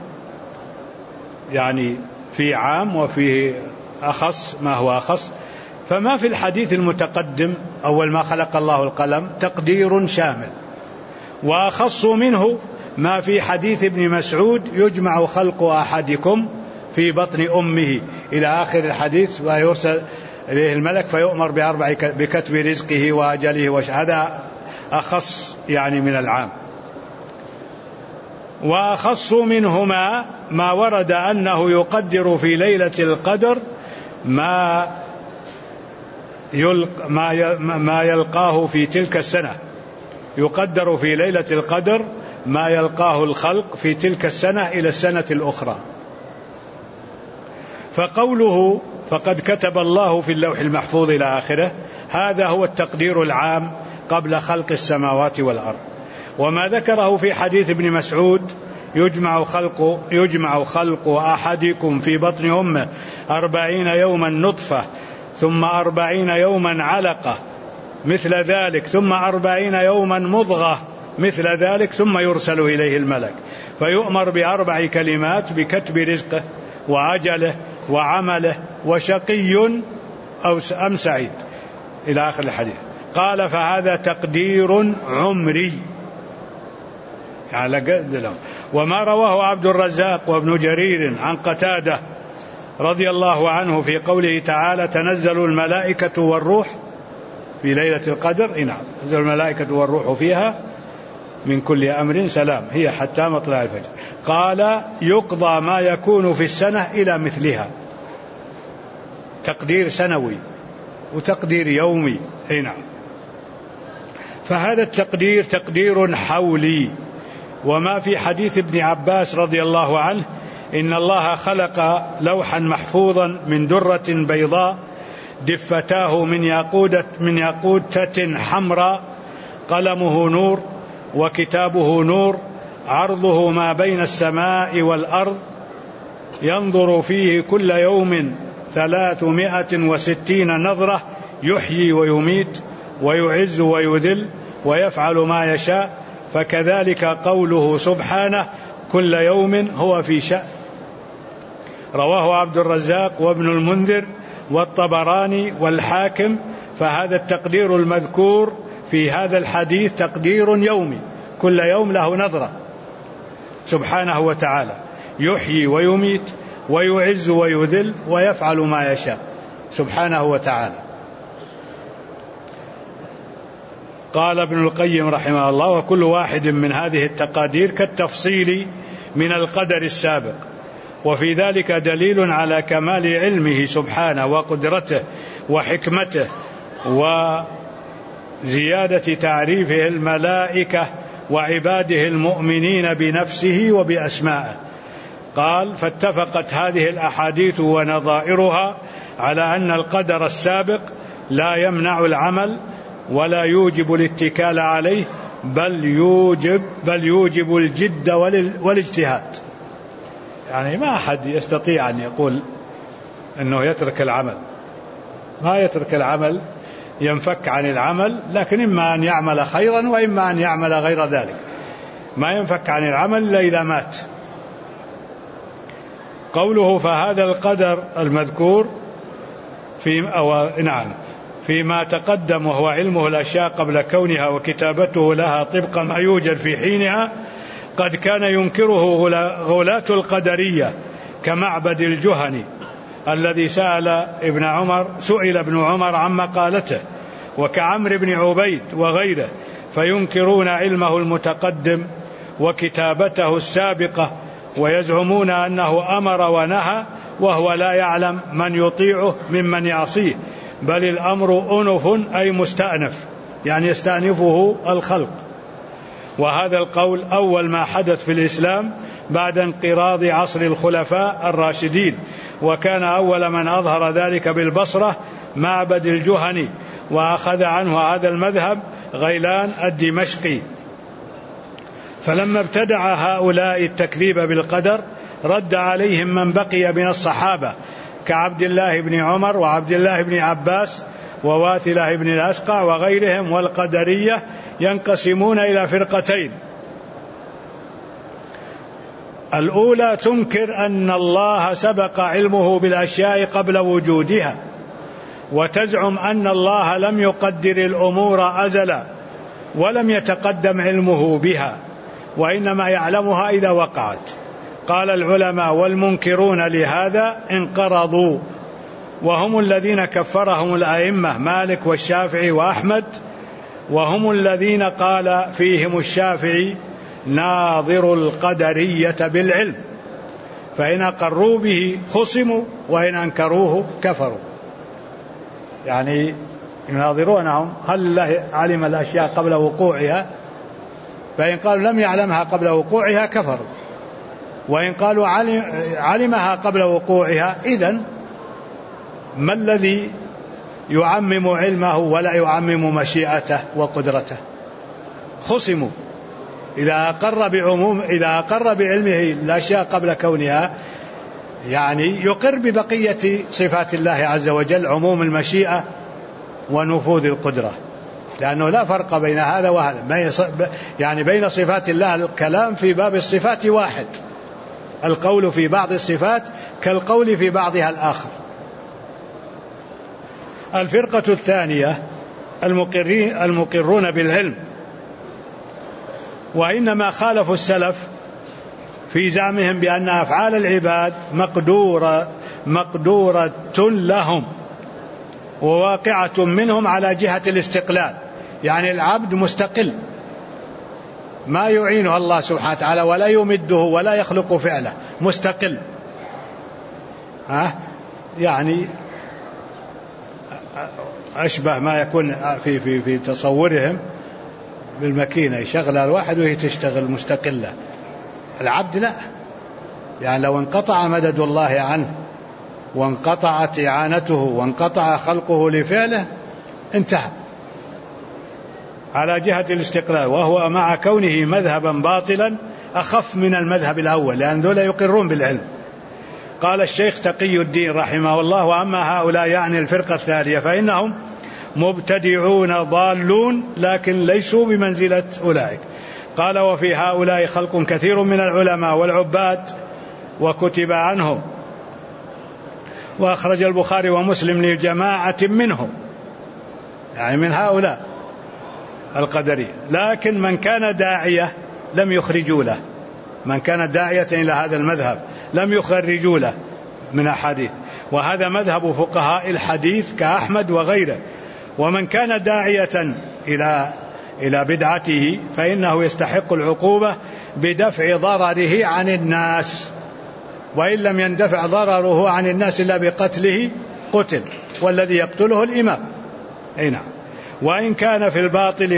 يعني في عام وفي أخص ما هو أخص. فما في الحديث المتقدم أول ما خلق الله القلم تقدير شامل، وأخص منه ما في حديث ابن مسعود: يجمع خلق أحدكم في بطن أمه، إلى آخر الحديث، ويرسل إليه الملك فيؤمر بكتب رزقه وأجله، هذا أخص يعني من العام. وأخص منهما ما ورد أنه يقدر في ليلة القدر ما يلقاه في تلك السنة، يقدر في ليلة القدر ما يلقاه الخلق في تلك السنة إلى السنة الأخرى. فقوله فقد كتب الله في اللوح المحفوظ إلى آخره، هذا هو التقدير العام قبل خلق السماوات والأرض. وما ذكره في حديث ابن مسعود: يجمع خلق أحدكم في بطن أمه 40 يوما نطفة، ثم 40 يوما علقة مثل ذلك، ثم 40 يوما مضغة مثل ذلك، ثم يرسل إليه الملك فيؤمر ب4 كلمات: بكتب رزقه وعجله وعمله وشقي أم سعيد، إلى آخر الحديث. قال: فهذا تقدير عمري على قد له. وما رواه عبد الرزاق وابن جرير عن قتادة رضي الله عنه في قوله تعالى: تنزل الملائكة والروح في ليلة القدر، نعم، تنزل الملائكة والروح فيها من كل أمر سلام هي حتى مطلع الفجر. قال: يقضى ما يكون في السنة إلى مثلها، تقدير سنوي وتقدير يومي، نعم. فهذا التقدير تقدير حولي. وما في حديث ابن عباس رضي الله عنه: إن الله خلق لوحا محفوظا من درة بيضاء، دفتاه من ياقوتة حمراء، قلمه نور وكتابه نور، عرضه ما بين السماء والأرض، ينظر فيه كل يوم 360 نظرة، يحيي ويميت ويعز ويذل ويفعل ما يشاء. فكذلك قوله سبحانه: كل يوم هو في شأن. رواه عبد الرزاق وابن المنذر والطبراني والحاكم. فهذا التقدير المذكور في هذا الحديث تقدير يومي، كل يوم له نظرة سبحانه وتعالى، يحيي ويميت ويعز ويذل ويفعل ما يشاء سبحانه وتعالى. قال ابن القيم رحمه الله: وكل واحد من هذه التقادير كالتفصيل من القدر السابق، وفي ذلك دليل على كمال علمه سبحانه وقدرته وحكمته وزيادة تعريفه الملائكة وعباده المؤمنين بنفسه وبأسمائه. قال: فاتفقت هذه الأحاديث ونظائرها على أن القدر السابق لا يمنع العمل ولا يوجب الاتكال عليه، بل يوجب الجد والاجتهاد. يعني ما أحد يستطيع أن يقول أنه يترك العمل، ما يترك العمل، ينفك عن العمل، لكن إما أن يعمل خيرا وإما أن يعمل غير ذلك، ما ينفك عن العمل إلا إذا مات. قوله: فهذا القدر المذكور فيما تقدم، وهو علمه الأشياء قبل كونها وكتابته لها طبق ما يوجد في حينها، قد كان ينكره غلاة القدرية كمعبد الجهني الذي سئل ابن عمر عن مقالته، وكعمر بن عبيد وغيره، فينكرون علمه المتقدم وكتابته السابقة ويزعمون أنه أمر ونهى وهو لا يعلم من يطيعه ممن يعصيه، بل الأمر أنف أي مستأنف، يعني يستأنفه الخلق. وهذا القول أول ما حدث في الإسلام بعد انقراض عصر الخلفاء الراشدين، وكان أول من أظهر ذلك بالبصرة معبد الجهني، وأخذ عنه هذا المذهب غيلان الدمشقي. فلما ابتدع هؤلاء التكذيب بالقدر رد عليهم من بقي من الصحابة كعبد الله بن عمر وعبد الله بن عباس وواثلة بن الأسقع وغيرهم. والقدرية ينقسمون إلى فرقتين: الأولى تنكر أن الله سبق علمه بالأشياء قبل وجودها، وتزعم أن الله لم يقدر الأمور أزلا ولم يتقدم علمه بها، وإنما يعلمها إذا وقعت. قال العلماء والمنكرون لهذا انقرضوا، وهم الذين كفرهم الأئمة مالك والشافعي وأحمد، وهم الذين قال فيهم الشافعي: ناظر القدرية بالعلم، فإن أقروا به خصموا وإن أنكروه كفروا. يعني يناظرونهم هل الله علم الأشياء قبل وقوعها، فإن قالوا لم يعلمها قبل وقوعها كفروا، وإن قالوا علمها قبل وقوعها إذن ما الذي يعمم علمه ولا يعمم مشيئته وقدرته؟ خصموا. إذا أقر بعلمه الأشياء قبل كونها يعني يقر ببقية صفات الله عز وجل، عموم المشيئة ونفوذ القدرة، لأنه لا فرق بين هذا وهذا. يعني بين صفات الله الكلام في باب الصفات واحد، القول في بعض الصفات كالقول في بعضها الآخر. الفرقة الثانية المقرون بالعلم، وإنما خالفوا السلف في زعمهم بأن أفعال العباد مقدورة لهم وواقعة منهم على جهة الاستقلال، يعني العبد مستقل ما يعينه الله سبحانه وتعالى ولا يمده ولا يخلق فعله، مستقل. يعني أشبه ما يكون في تصورهم بالماكينة يشغلها الواحد وهي تشتغل مستقلة. العبد لا، يعني لو انقطع مدد الله عنه وانقطعت إعانته وانقطع خلقه لفعله انتهى على جهة الاستقلال، وهو مع كونه مذهبا باطلا أخف من المذهب الأول، لأن ذولا يقرون بالعلم. قال الشيخ تقي الدين رحمه الله: وأما هؤلاء يعني الفرقة الثانية فإنهم مبتدعون ضالون لكن ليسوا بمنزلة أولئك. قال: وفي هؤلاء خلق كثير من العلماء والعباد وكتب عنهم، وأخرج البخاري ومسلم لجماعة منهم، يعني من هؤلاء القدرية، لكن من كان داعية لم يخرجوا له، من كان داعية إلى هذا المذهب لم يخرجوا له من أحاديث، وهذا مذهب فقهاء الحديث كأحمد وغيره. ومن كان داعية إلى بدعته فإنه يستحق العقوبة بدفع ضرره عن الناس، وإن لم يندفع ضرره عن الناس إلا بقتله قتل، والذي يقتله الإمام. نعم. وإن كان في الباطل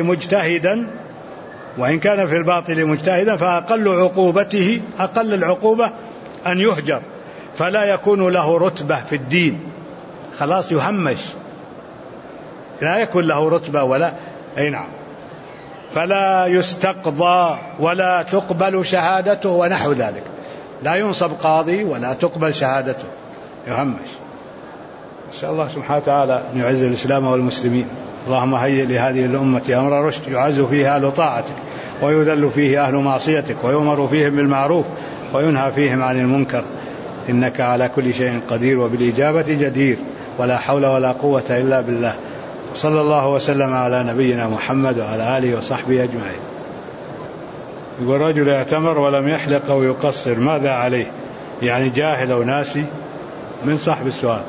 مجتهدا فأقل عقوبته، أقل العقوبة أن يهجر، فلا يكون له رتبة في الدين، خلاص يهمش، لا يكون له رتبة ولا نعم، فلا يستقضى ولا تقبل شهادته ونحو ذلك، لا ينصب قاضي ولا تقبل شهادته، يهمش. نسأل الله سبحانه وتعالى أن يعز الإسلام والمسلمين. اللهم هيئ لهذه الأمة أمر رشد يعز فيه أهل طاعتك ويذل فيه أهل معصيتك، ويؤمر فيهم بالمعروف وينهى فيهم عن المنكر، إنك على كل شيء قدير وبالإجابة جدير، ولا حول ولا قوة إلا بالله. صلى الله وسلم على نبينا محمد وعلى آله وصحبه أجمعين. يقول: رجل اعتمر ولم يحلق أو يقصر ماذا عليه؟ يعني جاهل أو ناسي؟ من صاحب السؤال؟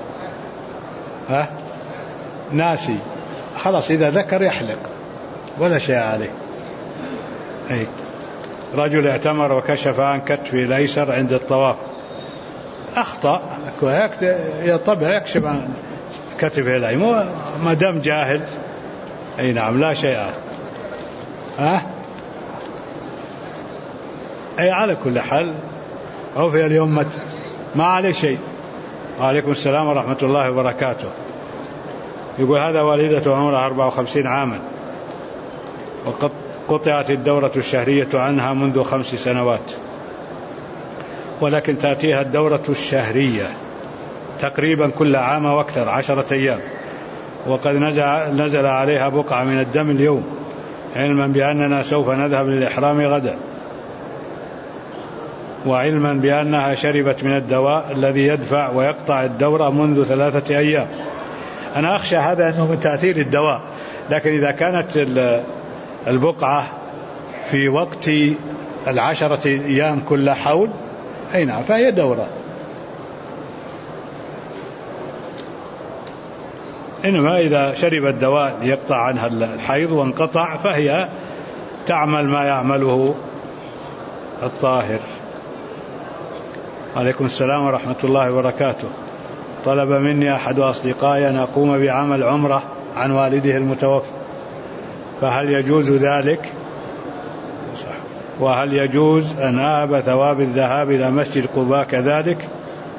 ناسي، خلاص إذا ذكر يحلق ولا شيء عليه. رجل اعتمر وكشف عن كتفه الأيسر عند الطواف، أخطأ، طبعا يكشف عن كتفه الأيمن ما دام جاهل. أي نعم، لا شيء. أي على كل حال عفي اليوم ما عليه شيء. وعليكم السلام ورحمة الله وبركاته. يقول هذا والدته عمرها 54 عاما وقد قطعت الدورة الشهرية عنها منذ 5 سنوات، ولكن تأتيها الدورة الشهرية تقريبا كل عام وأكثر 10 أيام، وقد نزل عليها بقعة من الدم اليوم، علما بأننا سوف نذهب للإحرام غدا، وعلما بأنها شربت من الدواء الذي يدفع ويقطع الدورة منذ 3 أيام. أنا أخشى هذا أنه من تأثير الدواء، لكن إذا كانت البقعة في وقت 10 أيام كل حول أي نعم فهي دورة. إنما إذا شرب الدواء ليقطع عنها الحيض وانقطع فهي تعمل ما يعمله الطاهر. عليكم السلام ورحمة الله وبركاته. طلب مني أحد أصدقائي أن أقوم بعمل عمرة عن والده المتوفى، فهل يجوز ذلك؟ وهل يجوز أن أهب ثواب الذهاب إلى مسجد قباء كذلك؟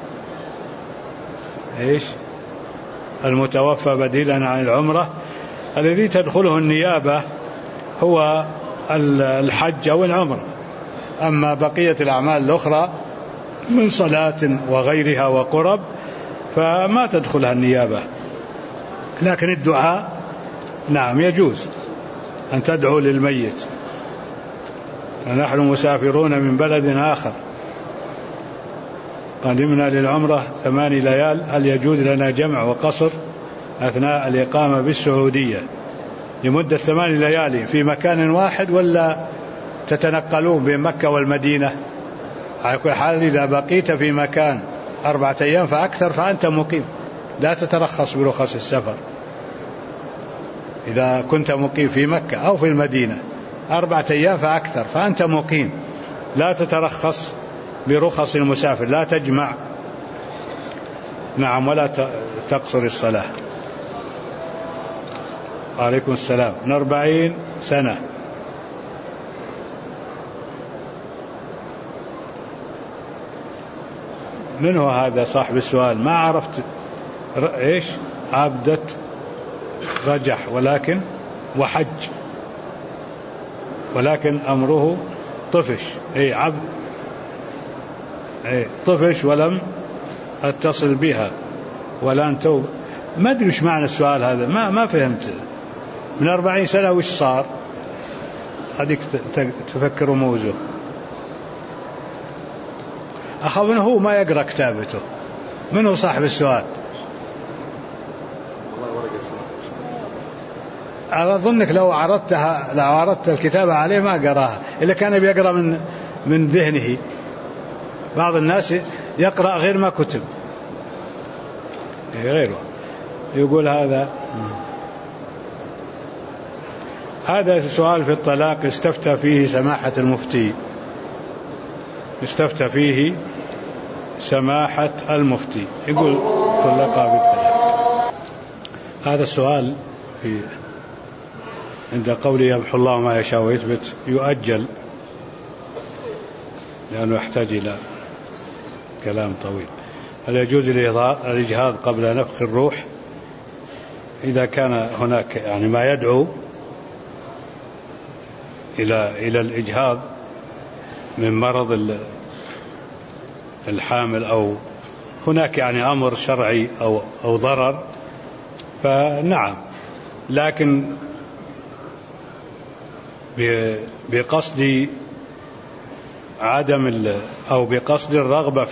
إيش المتوفى بديلا عن العمرة؟ الذي تدخله النيابة هو الحج أو العمرة، أما بقية الأعمال الأخرى من صلاة وغيرها وقرب فما تدخلها النيابة، لكن الدعاء نعم يجوز أن تدعو للميت. نحن مسافرون من بلد آخر قدمنا للعمرة 8 ليال، هل يجوز لنا جمع وقصر أثناء الإقامة بالسعودية لمدة 8 ليالي في مكان واحد، ولا تتنقلون بين مكة والمدينة؟ على كل حال إذا بقيت في مكان 4 أيام فأكثر فأنت مقيم، لا تترخص برخص السفر. إذا كنت مقيم في مكة أو في المدينة 4 أيام فأكثر فأنت مقيم، لا تترخص برخص المسافر، لا تجمع نعم ولا تقصر الصلاة. عليكم السلام. من 40 سنة. من هو هذا صاحب السؤال؟ ما عرفت إيش عبدة رجح ولكن وحج، ولكن أمره طفش. أي عبد طفش ولم أتصل بها ولن توب. ما أدري وش معنى السؤال هذا، ما فهمت. من 40 سنة وش صار؟ هذيك تفكر رموزه. أخاف أنه هو ما يقرأ كتابته. من هو صاحب السؤال؟ أظنك لو عرضت الكتابة عليه ما قراها، إلا كان بيقرأ من ذهنه. بعض الناس يقرأ غير ما كتب غيره. يقول هذا سؤال في الطلاق استفتى فيه سماحة المفتي. استفتى فيه سماحة المفتي، يقول طلقها بالثلاث. هذا السؤال عند قوله يمحو الله ما يشاء ويثبت يؤجل، لأنه يحتاج إلى كلام طويل. هل يجوز الإجهاض قبل نفخ الروح؟ إذا كان هناك يعني ما يدعو إلى الإجهاض من مرض الحامل أو هناك يعني أمر شرعي أو ضرر فنعم، لكن بقصد عدم أو بقصد الرغبة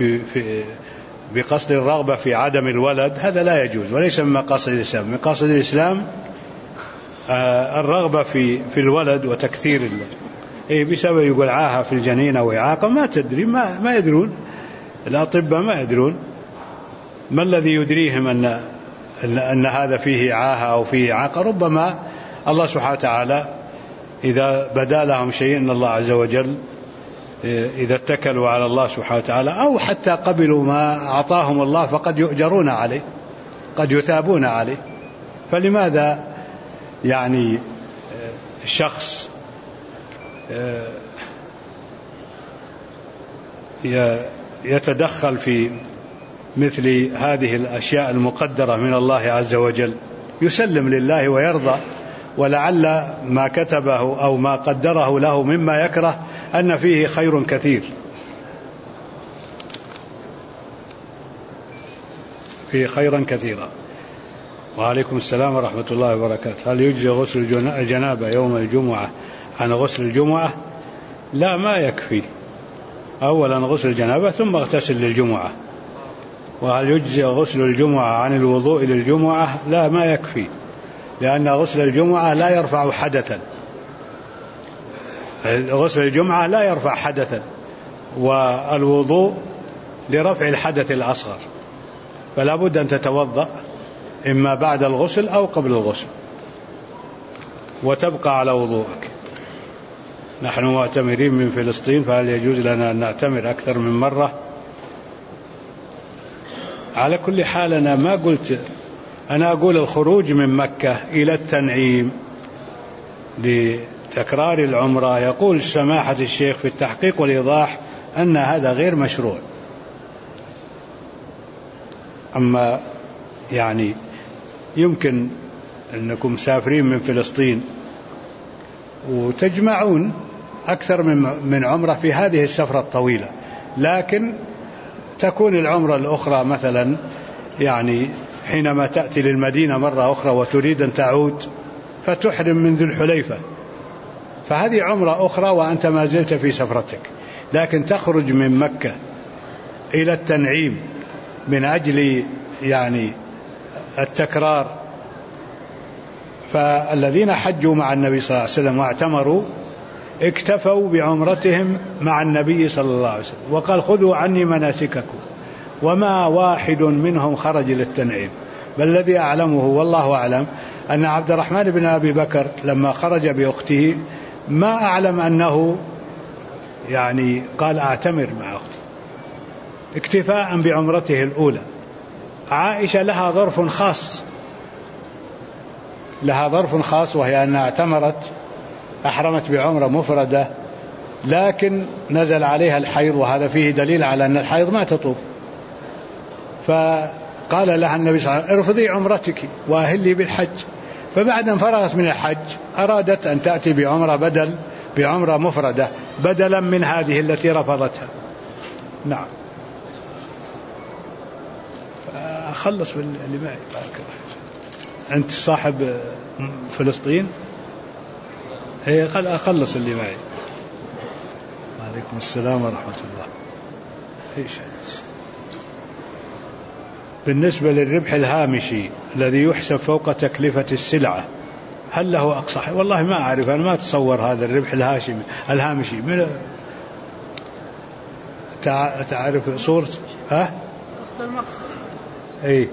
بقصد الرغبة في عدم الولد، هذا لا يجوز وليس من مقاصد الإسلام. من مقاصد الإسلام الرغبة في الولد وتكثير بسبب يقول عاهة في الجنين أو إعاقة، ما تدري، ما يدرون الأطباء، ما يدرون ما الذي يدريهم أن هذا فيه عاهة أو فيه إعاقة. ربما الله سبحانه وتعالى إذا بدا لهم شيء إن الله عز وجل إذا اتكلوا على الله سبحانه وتعالى أو حتى قبلوا ما أعطاهم الله فقد يؤجرون عليه، قد يثابون عليه. فلماذا يعني شخص يتدخل في مثل هذه الأشياء المقدرة من الله عز وجل، يسلم لله ويرضى، ولعل ما كتبه أو ما قدره له مما يكره أن فيه خير كثير، فيه خيرا كثيرا. وعليكم السلام ورحمة الله وبركاته. هل يجزي غسل الجنابة يوم الجمعة عن غسل الجمعة؟ لا، ما يكفي. أولا غسل الجنابة ثم اغتسل للجمعة. وهل يجزي غسل الجمعة عن الوضوء للجمعة؟ لا، ما يكفي، لأن غسل الجمعة لا يرفع حدثا، غسل الجمعة لا يرفع حدثا، والوضوء لرفع الحدث الأصغر، فلا بد أن تتوضأ إما بعد الغسل أو قبل الغسل وتبقى على وضوءك. نحن معتمرين من فلسطين، فهل يجوز لنا أن نعتمر أكثر من مرة؟ على كل حال أنا ما قلت، أنا أقول الخروج من مكة إلى التنعيم لتكرار العمرة، يقول سماحة الشيخ في التحقيق والإيضاح أن هذا غير مشروع. أما يعني يمكن أنكم مسافرين من فلسطين وتجمعون أكثر من عمرة في هذه السفرة الطويلة، لكن تكون العمرة الأخرى مثلا يعني حينما تأتي للمدينة مرة أخرى وتريد أن تعود فتحرم من ذي الحليفة، فهذه عمرة أخرى وأنت ما زلت في سفرتك. لكن تخرج من مكة إلى التنعيم من أجل يعني التكرار، فالذين حجوا مع النبي صلى الله عليه وسلم واعتمروا اكتفوا بعمرتهم مع النبي صلى الله عليه وسلم، وقال خذوا عني مناسككم، وما واحد منهم خرج للتنعيم. بل الذي أعلمه والله أعلم أن عبد الرحمن بن أبي بكر لما خرج بأخته ما أعلم أنه يعني قال أعتمر مع أختي، اكتفاء بعمرته الأولى. عائشة لها ظرف خاص، لها ظرف خاص، وهي أنها اعتمرت، أحرمت بعمرة مفردة، لكن نزل عليها الحيض، وهذا فيه دليل على أن الحيض ما تطوف. فقال لها النبي صلى الله عليه وسلم ارفضي عمرتك وأهلي بالحج. فبعد أن فرغت من الحج أرادت أن تأتي بعمرة مفردة بدلا من هذه التي رفضتها. نعم. أخلص باللي معي. أنت صاحب فلسطين؟ هي قال أخلص اللي معي. وعليكم السلام ورحمة الله. إيش بالنسبة للربح الهامشي الذي يحسب فوق تكلفة السلعة، هل له أقصى؟ والله ما أعرف، أنا ما أتصور هذا الربح الهامشي. تعرف صورة أصل المقصد أي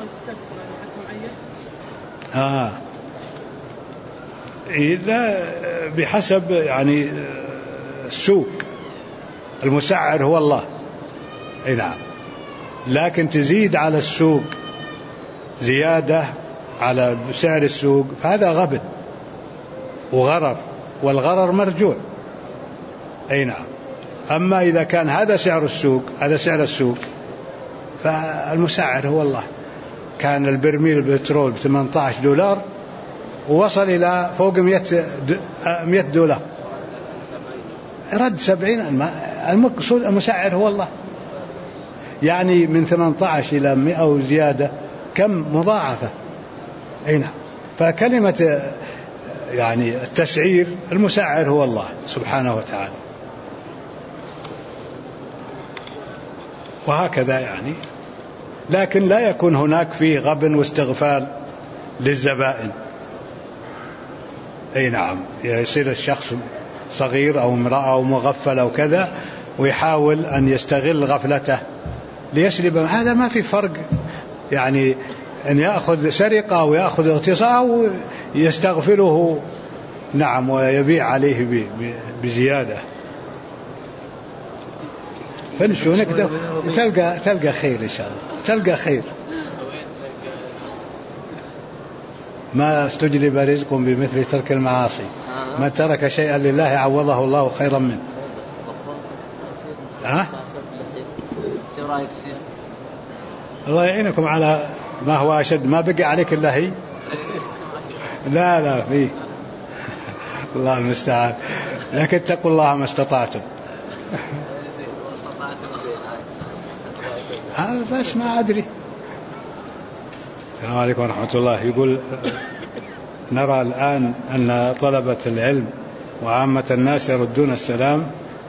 إذا بحسب يعني السوق، المسعر هو الله. أي نعم، لكن تزيد على السوق زيادة على سعر السوق فهذا غبن وغرر، والغرر مرجوع. أي نعم. أما إذا كان هذا سعر السوق، هذا سعر السوق، فالمسعر هو الله. كان البرميل البترول $18 ووصل إلى فوق $100، رد 70. المقصود المسعر هو الله، يعني من 18 إلى 100 وزيادة كم مضاعفة. أي نعم. فكلمة يعني التسعير، المسعر هو الله سبحانه وتعالى. وهكذا يعني، لكن لا يكون هناك فيه غبن واستغفال للزبائن. أي نعم، يصير الشخص صغير أو امرأة أو مغفل أو كذا ويحاول أن يستغل غفلته ليسلب. هذا ما في فرق، يعني أن يأخذ سرقة أو يأخذ اغتصاب ويستغفله نعم، ويبيع عليه بزيادة. فنشونك تلقى خير إن شاء الله، تلقى خير. ما استجلب رزق بمثل ترك المعاصي، من ترك شيئا لله عوضه الله خيرا منه. الله يعينكم على ما هو أشد، ما بقى عليك إلا هي. لا فيه الله المستعان، لكن اتقوا الله ما استطعتم. بس ما أدري. السلام عليكم ورحمة الله. يقول نرى الآن أن طلبة العلم وعامة الناس يردون السلام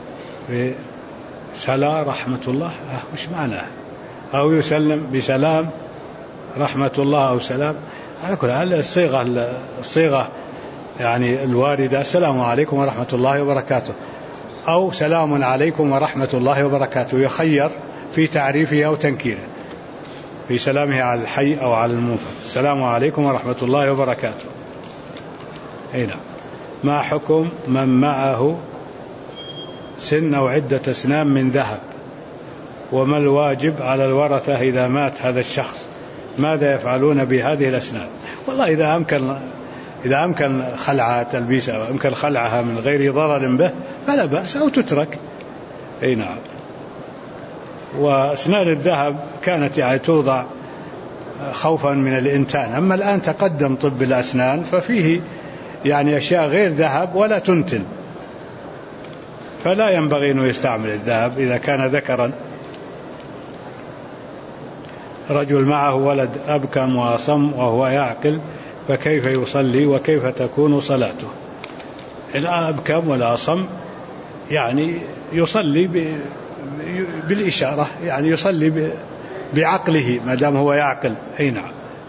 بسلام رحمة الله، وش معناه؟ أو يسلم بسلام رحمة الله أو سلام، على كل حال الصيغة يعني الواردة السلام عليكم ورحمة الله وبركاته، أو سلام عليكم ورحمة الله وبركاته، يخير في تعريفه أو تنكيره، في سلامه على الحي أو على المنفرد. السلام عليكم ورحمة الله وبركاته. هنا ما حكم من معه سن أو عدة أسنان من ذهب، وما الواجب على الورثة إذا مات هذا الشخص؟ ماذا يفعلون بهذه الأسنان؟ والله إذا أمكن خلعها تلبيسها وأمكن خلعها من غير ضرر به فلا بأس، أو تترك. أي نعم. وأسنان الذهب كانت يعني توضع خوفا من الإنتان، أما الآن تقدم طب الأسنان ففيه يعني أشياء غير ذهب ولا تنتن، فلا ينبغي أن يستعمل الذهب إذا كان ذكرا. رجل معه ولد أبكم وأصم وهو يعقل، فكيف يصلي وكيف تكون صلاته؟ لا أبكم ولا أصم يعني يصلي بالإشارة، يعني يصلي بعقله ما دام هو يعقل. أي نعم.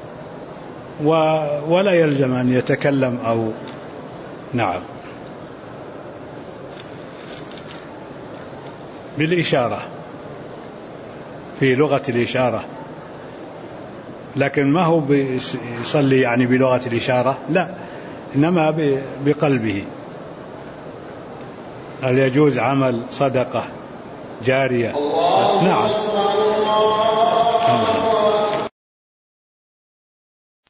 ولا يلزم أن يتكلم أو نعم، بالإشارة في لغة الإشارة، لكن ما هو بيصلي يعني بلغة الإشارة، لا، إنما بقلبه. هل يجوز عمل صدقة جارية؟ نعم.